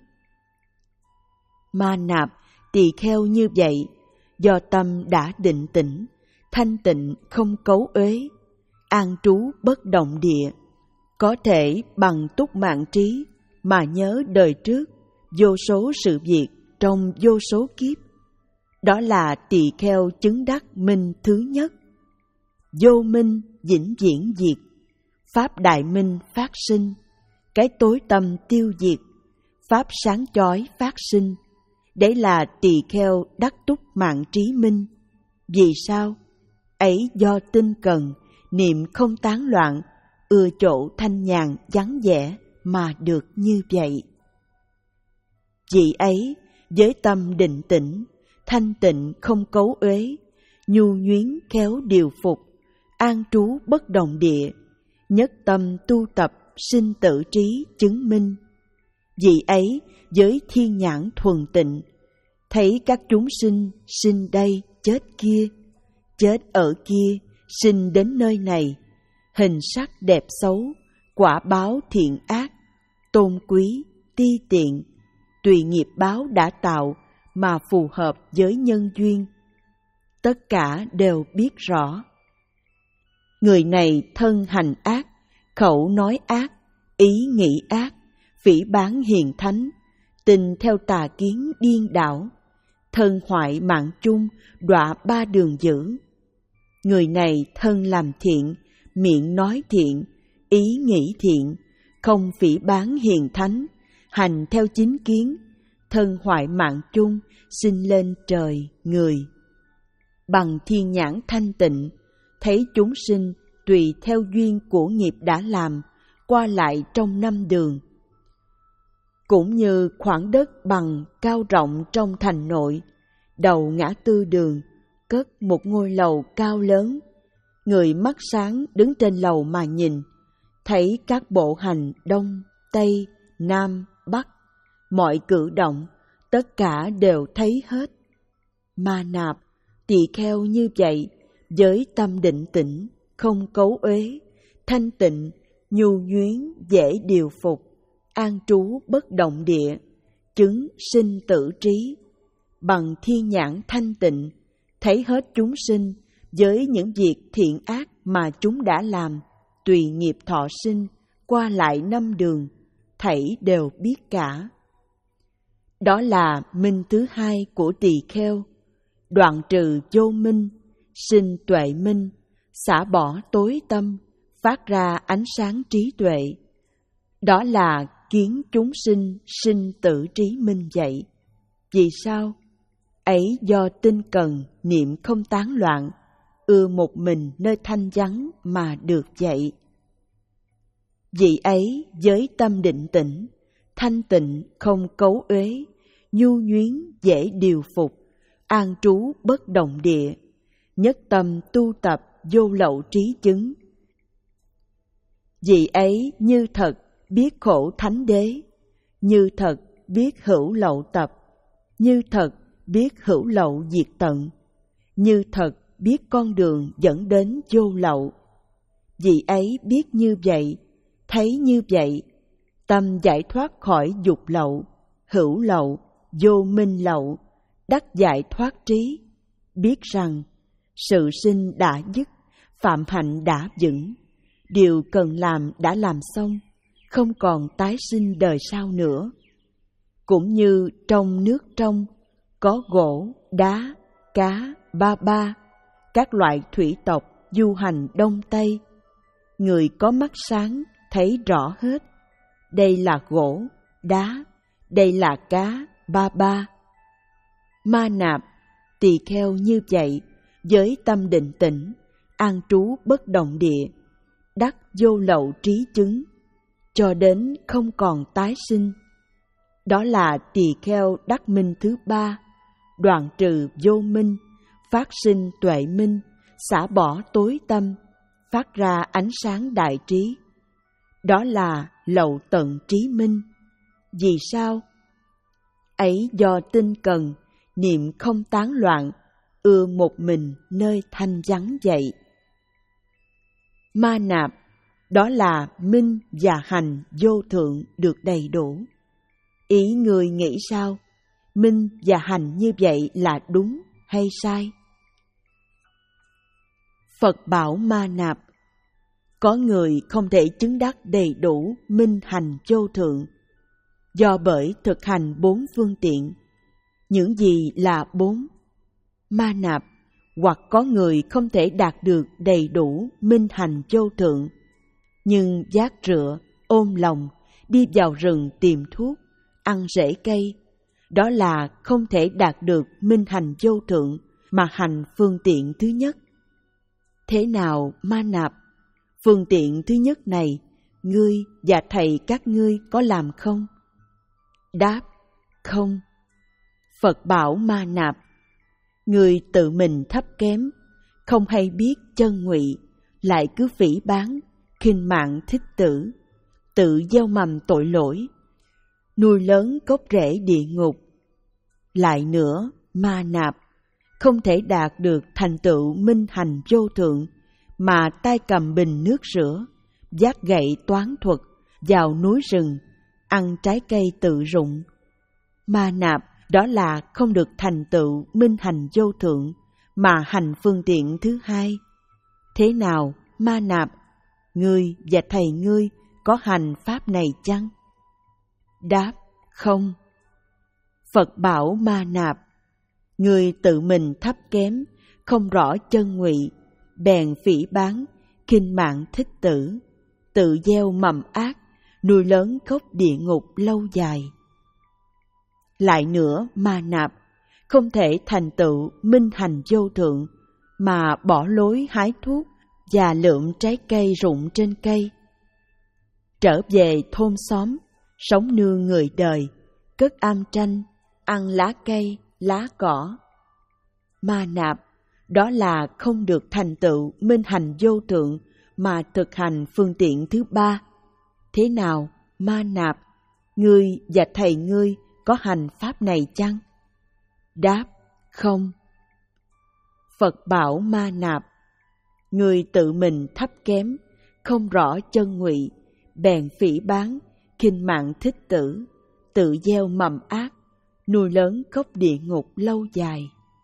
Ma Nạp, tỳ kheo như vậy, do tâm đã định tĩnh, thanh tịnh không cấu uế, an trú bất động địa, có thể bằng túc mạng trí mà nhớ đời trước, vô số sự việc trong vô số kiếp. Đó là tỳ kheo chứng đắc minh thứ nhất. Vô minh vĩnh viễn diệt, pháp đại minh phát sinh, cái tối tâm tiêu diệt, pháp sáng chói phát sinh. Đấy là tỳ kheo đắc túc mạng trí minh. Vì sao? Ấy do tinh cần, niệm không tán loạn, ưa chỗ thanh nhàn vắng vẻ mà được như vậy. Vì ấy, với tâm định tĩnh, thanh tịnh không cấu uế, nhu nhuyến khéo điều phục, an trú bất động địa, nhất tâm tu tập sinh tử trí chứng minh. Vì ấy, với thiên nhãn thuần tịnh, thấy các chúng sinh sinh đây chết kia, chết ở kia, sinh đến nơi này, hình sắc đẹp xấu, quả báo thiện ác, tôn quý, ti tiện, tùy nghiệp báo đã tạo mà phù hợp với nhân duyên. Tất cả đều biết rõ. Người này thân hành ác, khẩu nói ác, ý nghĩ ác, phỉ báng hiền thánh, tình theo tà kiến điên đảo, thân hoại mạng chung, đọa ba đường dữ. Người này thân làm thiện, miệng nói thiện, ý nghĩ thiện, không phỉ báng hiền thánh, hành theo chính kiến, thân hoại mạng chung, sinh lên trời, người. Bằng thiên nhãn thanh tịnh, thấy chúng sinh tùy theo duyên của nghiệp đã làm, qua lại trong năm đường. Cũng như khoảng đất bằng cao rộng trong thành nội, đầu ngã tư đường, cất một ngôi lầu cao lớn. Người mắt sáng đứng trên lầu mà nhìn, thấy các bộ hành đông, tây, nam, bắc, mọi cử động, tất cả đều thấy hết. Ma Nạp, tỳ kheo như vậy, với tâm định tĩnh, không cấu uế, thanh tịnh, nhu nhuyến, dễ điều phục, an trú bất động địa, chứng sinh tử trí, bằng thiên nhãn thanh tịnh, thấy hết chúng sinh với những việc thiện ác mà chúng đã làm, tùy nghiệp thọ sinh, qua lại năm đường, thảy đều biết cả. Đó là minh thứ hai của tỳ kheo, đoạn trừ vô minh, sinh tuệ minh, xả bỏ tối tâm, phát ra ánh sáng trí tuệ. Đó là kiến chúng sinh sinh tử trí minh vậy. Vì sao? Ấy do tinh cần, niệm không tán loạn, ưa một mình nơi thanh vắng mà được vậy. Vì ấy với tâm định tĩnh, thanh tịnh không cấu uế, nhu nhuyến dễ điều phục, an trú bất động địa, nhất tâm tu tập vô lậu trí chứng. Vì ấy như thật biết khổ thánh đế, như thật biết hữu lậu tập, như thật biết hữu lậu diệt tận, như thật biết con đường dẫn đến vô lậu. Vì ấy biết như vậy, thấy như vậy, tâm giải thoát khỏi dục lậu, hữu lậu, vô minh lậu, đắc giải thoát trí, biết rằng sự sinh đã dứt, phạm hạnh đã vững, điều cần làm đã làm xong, không còn tái sinh đời sau nữa. Cũng như trong nước trong, có gỗ, đá, cá, ba ba, các loại thủy tộc du hành Đông Tây. Người có mắt sáng thấy rõ hết. Đây là gỗ, đá, đây là cá, ba ba. Ma Nạp, tỳ kheo như vậy, với tâm định tĩnh, an trú bất động địa, đắc vô lậu trí chứng, cho đến không còn tái sinh. Đó là tỳ kheo đắc minh thứ ba, đoạn trừ vô minh, phát sinh tuệ minh, xả bỏ tối tâm, phát ra ánh sáng đại trí. Đó là lậu tận trí minh. Vì sao? Ấy do tinh cần, niệm không tán loạn, ưa một mình nơi thanh vắng vậy. Ma Nạp, đó là minh và hành vô thượng được đầy đủ. Ý người nghĩ sao? Minh và hành như vậy là đúng hay sai? Phật bảo Ma Nạp, có người không thể chứng đắc đầy đủ minh hành vô thượng, do bởi thực hành bốn phương tiện. Những gì là bốn? Ma Nạp, hoặc có người không thể đạt được đầy đủ minh hành vô thượng, nhưng vác rựa, ôm lòng, đi vào rừng tìm thuốc, ăn rễ cây, đó là không thể đạt được minh hành vô thượng mà hành phương tiện thứ nhất. Thế nào Ma Nạp? Phương tiện thứ nhất này, ngươi và thầy các ngươi có làm không? Đáp, không. Phật bảo Ma Nạp, ngươi tự mình thấp kém, không hay biết chân ngụy, lại cứ phỉ báng, khinh mạng thích tử, tự gieo mầm tội lỗi, nuôi lớn gốc rễ địa ngục. Lại nữa, Ma Nạp, không thể đạt được thành tựu minh hành vô thượng, mà tay cầm bình nước rửa, vác gậy toán thuật, vào núi rừng, ăn trái cây tự rụng. Ma Nạp, đó là không được thành tựu minh hành vô thượng, mà hành phương tiện thứ hai. Thế nào, Ma Nạp, ngươi và thầy ngươi có hành pháp này chăng? Đáp, không. Phật bảo Ma Nạp, ngươi tự mình thấp kém, không rõ chân ngụy, bèn phỉ báng, khinh mạng thích tử, tự gieo mầm ác, nuôi lớn gốc địa ngục lâu dài. Lại nữa, Ma Nạp, không thể thành tựu minh hành vô thượng, mà bỏ lối hái thuốc và lượm trái cây rụng trên cây. Trở về thôn xóm, sống nương người đời, cất am tranh, ăn lá cây, lá cỏ. Ma Nạp, đó là không được thành tựu minh hành vô thượng, mà thực hành phương tiện thứ ba. Thế nào, Ma Nạp, ngươi và thầy ngươi có hành pháp này chăng? Đáp, không. Phật bảo Ma Nạp, ngươi tự mình thấp kém, không rõ chân ngụy, bèn phỉ báng, khinh mạng thích tử, tự gieo mầm ác, nuôi lớn gốc địa ngục lâu dài.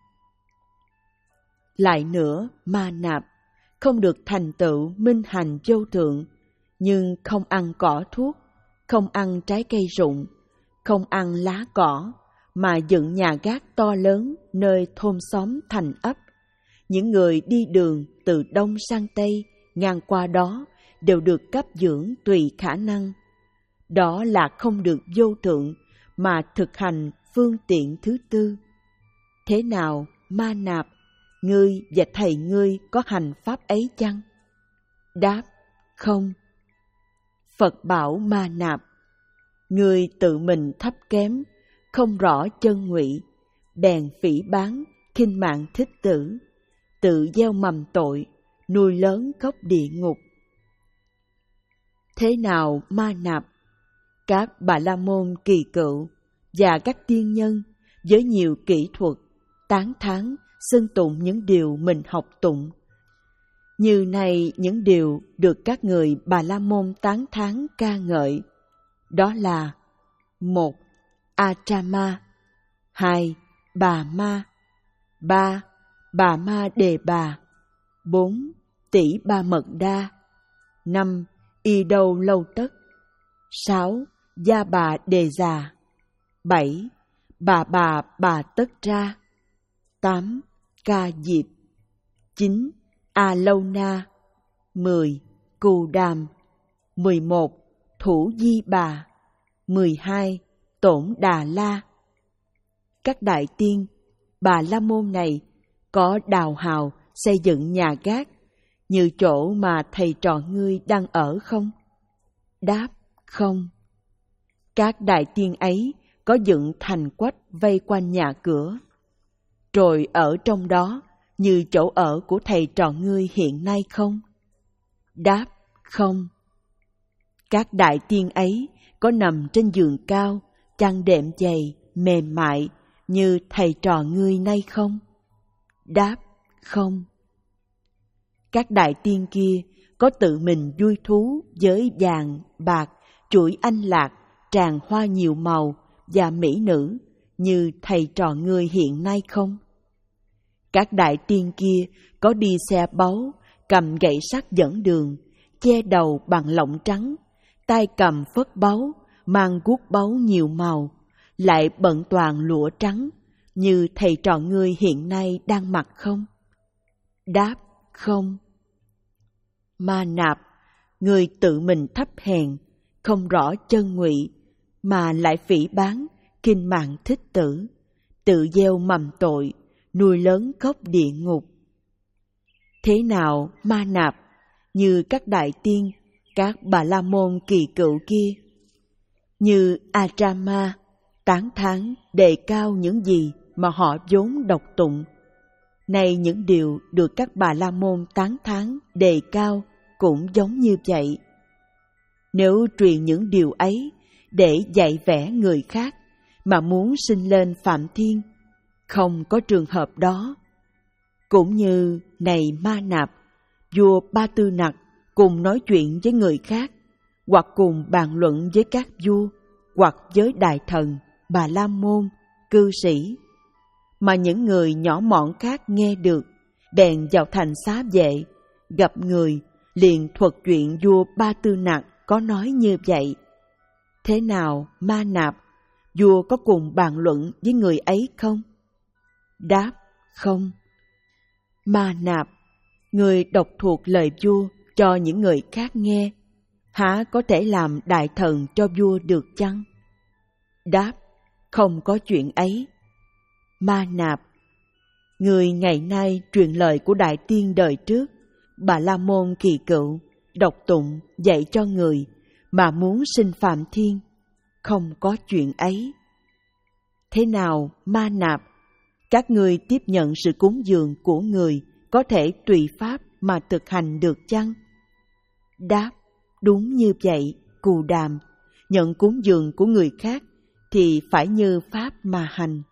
Lại nữa, Ma Nạp, không được thành tựu minh hành vô thượng, nhưng không ăn cỏ thuốc, không ăn trái cây rụng, không ăn lá cỏ, mà dựng nhà gác to lớn nơi thôn xóm thành ấp. Những người đi đường từ đông sang tây ngang qua đó đều được cấp dưỡng tùy khả năng. Đó là không được vô thượng, mà thực hành phương tiện thứ tư. Thế nào, Ma Nạp, ngươi và thầy ngươi có hành pháp ấy chăng? Đáp, không. Phật bảo Ma Nạp, ngươi tự mình thấp kém, không rõ chân ngụy, bèn phỉ báng, khinh mạng thích tử, tự gieo mầm tội, nuôi lớn gốc địa ngục. Thế nào, Ma Nạp, các Bà La Môn kỳ cựu và các tiên nhân với nhiều kỹ thuật tán thán xưng tụng những điều mình học tụng. Như này, những điều được các người Bà La Môn tán thán ca ngợi, đó là: một. Atrama, hai. Bà Ma, ba. Bà Ma Đề Bà, bốn. Tỷ Ba Mật Đa, năm. Y Đâu Lâu Tất, sáu. Gia Bà Đề Già, bảy. Bà bà bà tất ra. tám. Ca diệp. chín. A lâu na. mười. Cù đàm. mười một. Thủ di bà. mười hai. Tổn đà la. Các đại tiên Bà La Môn này có đào hào xây dựng nhà gác như chỗ mà thầy trò ngươi đang ở không? Đáp: không. Các đại tiên ấy có dựng thành quách vây quanh nhà cửa, rồi ở trong đó như chỗ ở của thầy trò ngươi hiện nay không? Đáp: không. Các đại tiên ấy có nằm trên giường cao, chăn đệm dày, mềm mại như thầy trò ngươi nay không? Đáp: không. Các đại tiên kia có tự mình vui thú với vàng, bạc, chuỗi anh lạc, tràng hoa nhiều màu và mỹ nữ như thầy trò ngươi hiện nay không? Các đại tiên kia có đi xe báu, cầm gậy sắt dẫn đường, che đầu bằng lọng trắng, tay cầm phất báu, mang guốc báu nhiều màu, lại bận toàn lụa trắng như thầy trò ngươi hiện nay đang mặc không? Đáp: không. Ma Nạp, người tự mình thấp hèn, không rõ chân ngụy, mà lại phỉ báng, kinh mạng thích tử, tự gieo mầm tội, nuôi lớn cốc địa ngục. Thế nào Ma Nạp, như các đại tiên, các Bà La Môn kỳ cựu kia, như Ajama, tán thán đề cao những gì mà họ vốn độc tụng. Nay những điều được các Bà La Môn tán thán đề cao cũng giống như vậy. Nếu truyền những điều ấy để dạy vẽ người khác mà muốn sinh lên Phạm Thiên, không có trường hợp đó. Cũng như này Ma Nạp, vua Ba Tư Nặc cùng nói chuyện với người khác, hoặc cùng bàn luận với các vua, hoặc với đại thần, Bà La Môn, cư sĩ, mà những người nhỏ mọn khác nghe được, bèn vào thành xá vệ, gặp người, liền thuật chuyện vua Ba Tư Nặc có nói như vậy. Thế nào Ma Nạp, vua có cùng bàn luận với người ấy không? Đáp: không. Ma Nạp, người đọc thuộc lời vua cho những người khác nghe, há có thể làm đại thần cho vua được chăng? Đáp: không có chuyện ấy. Ma Nạp, người ngày nay truyền lời của đại tiên đời trước, Bà La Môn kỳ cựu, đọc tụng dạy cho người mà muốn sinh Phạm Thiên, không có chuyện ấy. Thế nào Ma Nạp, các ngươi tiếp nhận sự cúng dường của người có thể tùy pháp mà thực hành được chăng? Đáp: đúng như vậy, Cù Đàm, nhận cúng dường của người khác thì phải như pháp mà hành.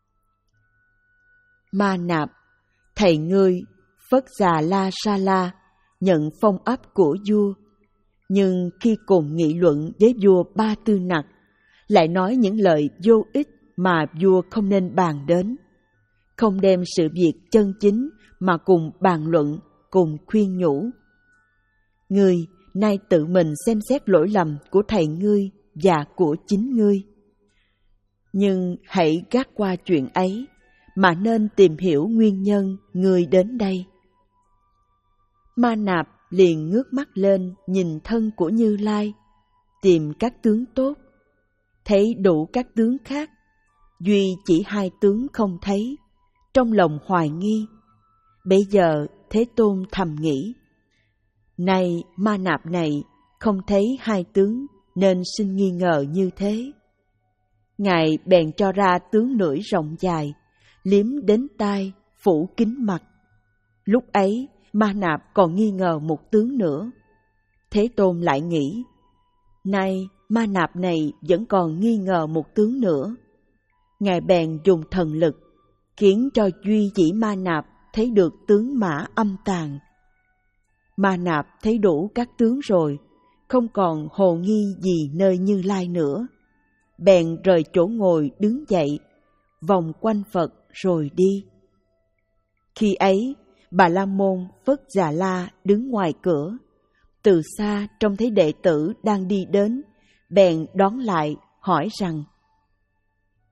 Ma Nạp, thầy ngươi Phất Già La Sa La nhận phong ấp của vua, nhưng khi cùng nghị luận với vua Ba Tư Nặc, lại nói những lời vô ích mà vua không nên bàn đến, không đem sự việc chân chính mà cùng bàn luận, cùng khuyên nhủ. Ngươi nay tự mình xem xét lỗi lầm của thầy ngươi và của chính ngươi. Nhưng hãy gác qua chuyện ấy, mà nên tìm hiểu nguyên nhân ngươi đến đây. Ma Nạp liền ngước mắt lên nhìn thân của Như Lai, tìm các tướng tốt, thấy đủ các tướng khác, duy chỉ hai tướng không thấy, trong lòng hoài nghi. Bây giờ Thế Tôn thầm nghĩ, này Ma Nạp này không thấy hai tướng nên sinh nghi ngờ như thế. Ngài bèn cho ra tướng lưỡi rộng dài, liếm đến tai, phủ kín mặt. Lúc ấy Ma Nạp còn nghi ngờ một tướng nữa. Thế Tôn lại nghĩ, nay Ma Nạp này vẫn còn nghi ngờ một tướng nữa. Ngài bèn dùng thần lực, khiến cho duy chỉ Ma Nạp thấy được tướng mã âm tàn. Ma Nạp thấy đủ các tướng rồi, không còn hồ nghi gì nơi Như Lai nữa. Bèn rời chỗ ngồi đứng dậy, vòng quanh Phật rồi đi. Khi ấy, Bà La Môn Phất Già La đứng ngoài cửa, từ xa trông thấy đệ tử đang đi đến, bèn đón lại hỏi rằng: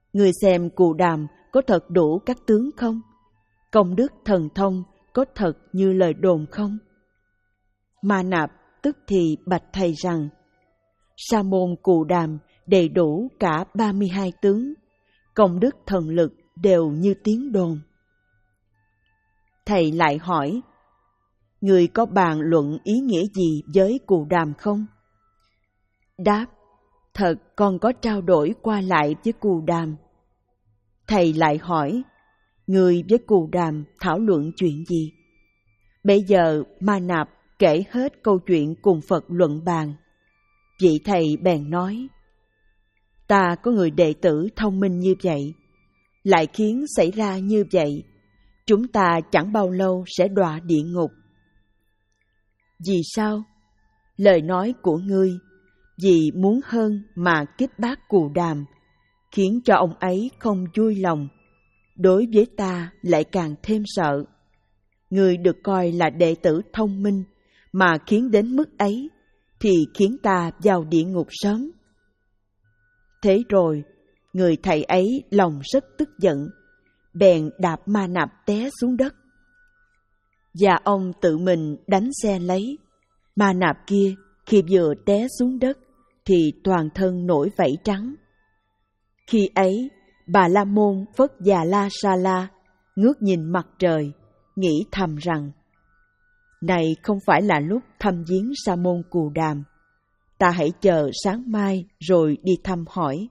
Người xem Cù Đàm có thật đủ các tướng không? Công đức thần thông có thật như lời đồn không? Ma Nạp tức thì bạch thầy rằng, Sa môn Cù Đàm đầy đủ cả ba mươi hai tướng, công đức thần lực đều như tiếng đồn. Thầy lại hỏi, người có bàn luận ý nghĩa gì với Cù Đàm không? Đáp, thật con có trao đổi qua lại với Cù Đàm. Thầy lại hỏi, người với Cù Đàm thảo luận chuyện gì? Bây giờ Ma Nạp kể hết câu chuyện cùng Phật luận bàn. Vị thầy bèn nói, ta có người đệ tử thông minh như vậy, lại khiến xảy ra như vậy, chúng ta chẳng bao lâu sẽ đọa địa ngục. Vì sao? Lời nói của ngươi vì muốn hơn mà kích bác Cù Đàm, khiến cho ông ấy không vui lòng, đối với ta lại càng thêm sợ. Ngươi được coi là đệ tử thông minh mà khiến đến mức ấy, thì khiến ta vào địa ngục sớm. Thế rồi, người thầy ấy lòng rất tức giận, bèn đạp Ma Nạp té xuống đất. Và ông tự mình đánh xe lấy. Ma Nạp kia khi vừa té xuống đất thì toàn thân nổi vảy trắng. Khi ấy, Bà La Môn Phất Già La Sa La ngước nhìn mặt trời, nghĩ thầm rằng, này không phải là lúc thăm viếng Sa môn Cù Đàm, ta hãy chờ sáng mai rồi đi thăm hỏi.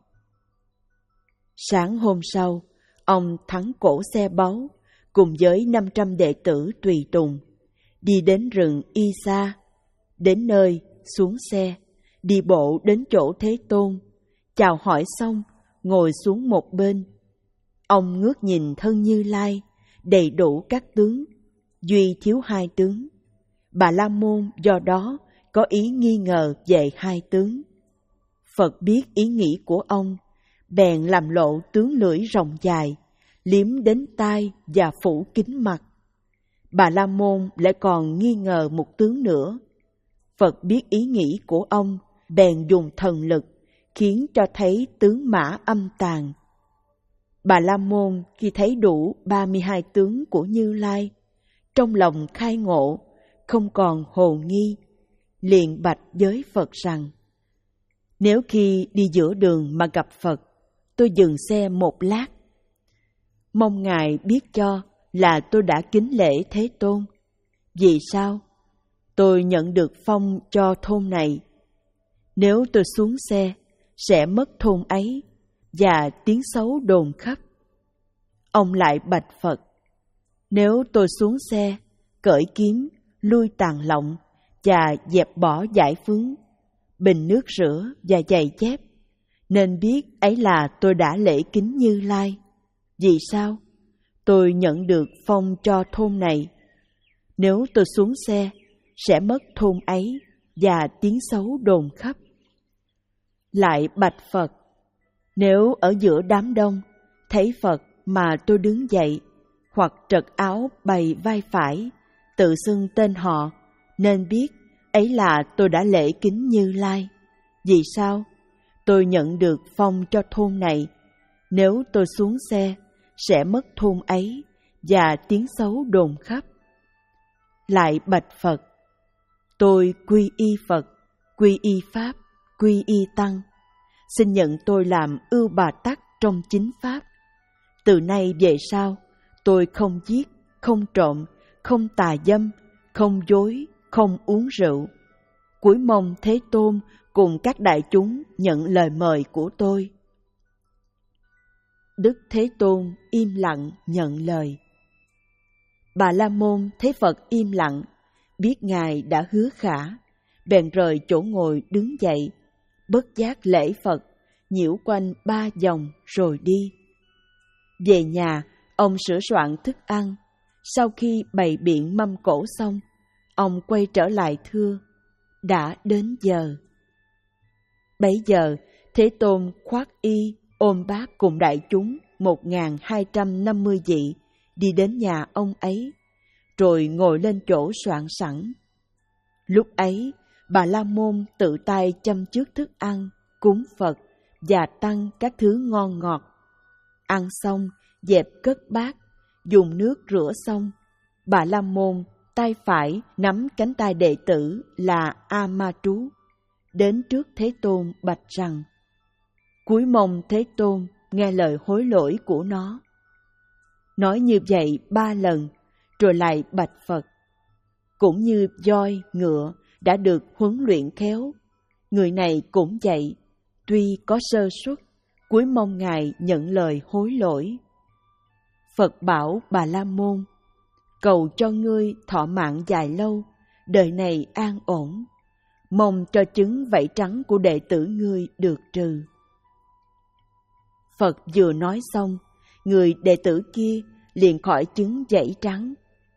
Sáng hôm sau, ông thắng cổ xe báu cùng với năm trăm đệ tử tùy tùng, đi đến rừng Y Sa, đến nơi xuống xe, đi bộ đến chỗ Thế Tôn, chào hỏi xong, ngồi xuống một bên. Ông ngước nhìn thân Như Lai, đầy đủ các tướng, duy thiếu hai tướng. Bà La Môn do đó có ý nghi ngờ về hai tướng. Phật biết ý nghĩ của ông, bèn làm lộ tướng lưỡi rộng dài, liếm đến tai và phủ kín mặt. Bà La Môn lại còn nghi ngờ một tướng nữa. Phật biết ý nghĩ của ông, bèn dùng thần lực, khiến cho thấy tướng mã âm tàn. Bà La Môn khi thấy đủ ba mươi hai tướng của Như Lai, trong lòng khai ngộ, không còn hồ nghi, liền bạch với Phật rằng, nếu khi đi giữa đường mà gặp Phật, tôi dừng xe một lát. Mong Ngài biết cho là tôi đã kính lễ Thế Tôn. Vì sao? Tôi nhận được phong cho thôn này. Nếu tôi xuống xe, sẽ mất thôn ấy, và tiếng xấu đồn khắp. Ông lại bạch Phật, nếu tôi xuống xe, cởi kiếm, lui tàn lọng, và dẹp bỏ giải phướng, bình nước rửa và giày dép, nên biết ấy là tôi đã lễ kính Như Lai. Vì sao? Tôi nhận được phong cho thôn này. Nếu tôi xuống xe, sẽ mất thôn ấy, và tiếng xấu đồn khắp. Lại bạch Phật, nếu ở giữa đám đông, thấy Phật mà tôi đứng dậy, hoặc trật áo bày vai phải, tự xưng tên họ, nên biết ấy là tôi đã lễ kính Như Lai. Vì sao? Tôi nhận được phong cho thôn này. Nếu tôi xuống xe, sẽ mất thôn ấy, và tiếng xấu đồn khắp. Lại bạch Phật, tôi quy y Phật, quy y Pháp, quy y Tăng, xin nhận tôi làm ưu bà tắc trong chính Pháp. Từ nay về sau, tôi không giết, không trộm, không tà dâm, không dối, không uống rượu. Cúi mong Thế Tôn cùng các đại chúng nhận lời mời của tôi. Đức Thế Tôn im lặng nhận lời. Bà La Môn thấy Phật im lặng, biết Ngài đã hứa khả, bèn rời chỗ ngồi đứng dậy, bất giác lễ Phật, nhiễu quanh ba vòng rồi đi. Về nhà, ông sửa soạn thức ăn. Sau khi bày biện mâm cỗ xong, ông quay trở lại thưa, đã đến giờ. Bấy giờ, Thế Tôn khoác y, ôm bát cùng đại chúng một nghìn hai trăm năm mươi vị, đi đến nhà ông ấy, rồi ngồi lên chỗ soạn sẵn. Lúc ấy, Bà La Môn tự tay châm trước thức ăn, cúng Phật và Tăng các thứ ngon ngọt. ăn xong, dẹp cất bát, dùng nước rửa xong, Bà La Môn tay phải nắm cánh tay đệ tử là A Ma Trú, đến trước Thế Tôn bạch rằng: cúi mong Thế Tôn nghe lời hối lỗi của nó. Nói như vậy ba lần, rồi lại bạch Phật: cũng như voi, ngựa đã được huấn luyện khéo, người này cũng vậy, tuy có sơ suất, cúi mong Ngài nhận lời hối lỗi. Phật bảo Bà La Môn: cầu cho ngươi thọ mạng dài lâu, đời này an ổn, mong cho chứng vảy trắng của đệ tử ngươi được trừ. Phật vừa nói xong, người đệ tử kia liền khỏi chứng vảy trắng.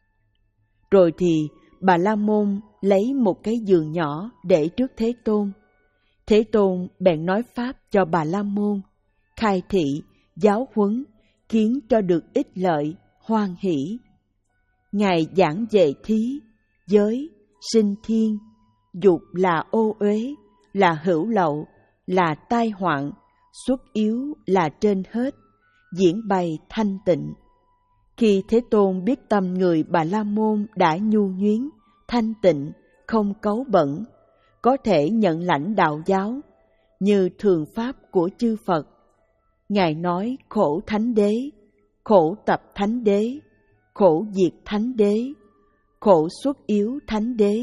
Rồi thì Bà La Môn lấy một cái giường nhỏ để trước Thế Tôn. Thế Tôn bèn nói pháp cho Bà La Môn, khai thị, giáo huấn, khiến cho được ích lợi, hoan hỷ. Ngài giảng về thí, giới, sinh thiên, dục là ô uế, là hữu lậu, là tai hoạn, xuất yếu là trên hết, diễn bày thanh tịnh. Khi Thế Tôn biết tâm người Bà La Môn đã nhu nhuyến, thanh tịnh, không cấu bẩn, có thể nhận lãnh đạo giáo, như thường pháp của chư Phật, Ngài nói khổ thánh đế, khổ tập thánh đế, khổ diệt thánh đế, khổ xuất yếu thánh đế.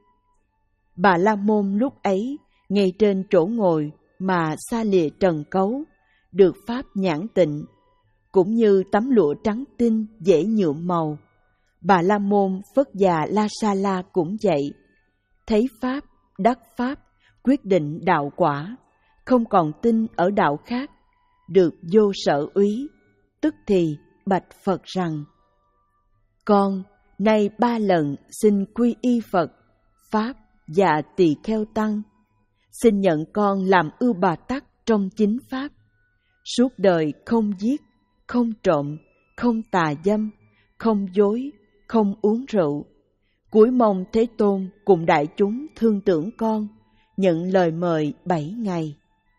Bà La Môn lúc ấy, ngay trên chỗ ngồi mà xa lìa trần cấu, được pháp nhãn tịnh, cũng như tấm lụa trắng tinh dễ nhuộm màu. Bà La Môn Phất Già La Sa La cũng vậy, thấy pháp, đắc pháp, quyết định đạo quả, không còn tin ở đạo khác, được vô sở úy, tức thì bạch Phật rằng: con nay ba lần xin quy y Phật, Pháp và Tỳ Kheo Tăng, xin nhận con làm Ưu Bà Tắc trong chính Pháp, suốt đời không giết, không trộm, không tà dâm, không dối, không uống rượu. Cúi mong Thế Tôn cùng đại chúng thương tưởng con, nhận lời mời bảy ngày.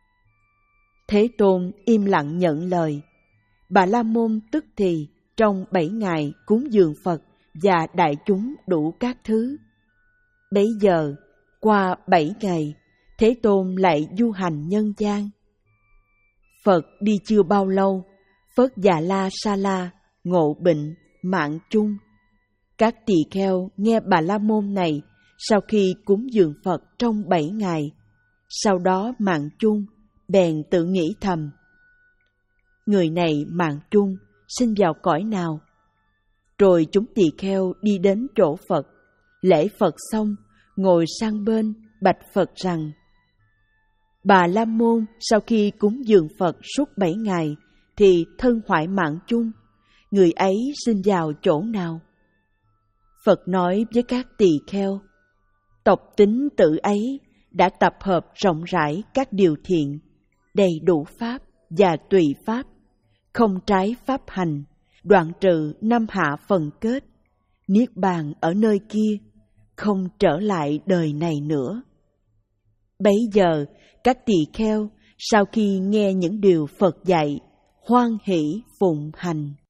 Thế Tôn im lặng nhận lời. Bà La Môn tức thì trong bảy ngày cúng dường Phật và đại chúng đủ các thứ. Bấy giờ, qua bảy ngày, Thế Tôn lại du hành nhân gian. Phật đi chưa bao lâu, Phất Già La Sa La ngộ bệnh, mạng chung. Các tỳ kheo nghe Bà La Môn này sau khi cúng dường Phật trong bảy ngày, sau đó mạng chung, bèn tự nghĩ thầm: người này mạng chung, sinh vào cõi nào? Rồi chúng tỳ kheo đi đến chỗ Phật, lễ Phật xong, ngồi sang bên, bạch Phật rằng: Bà La Môn sau khi cúng dường Phật suốt bảy ngày, thì thân hoại mạng chung, người ấy sinh vào chỗ nào? Phật nói với các tỳ kheo: tộc tính tự ấy đã tập hợp rộng rãi các điều thiện, đầy đủ pháp và tùy pháp, không trái pháp hành, đoạn trừ năm hạ phần kết, niết bàn ở nơi kia, không trở lại đời này nữa. Bấy giờ các tỳ kheo sau khi nghe những điều Phật dạy, hoan hỷ phụng hành.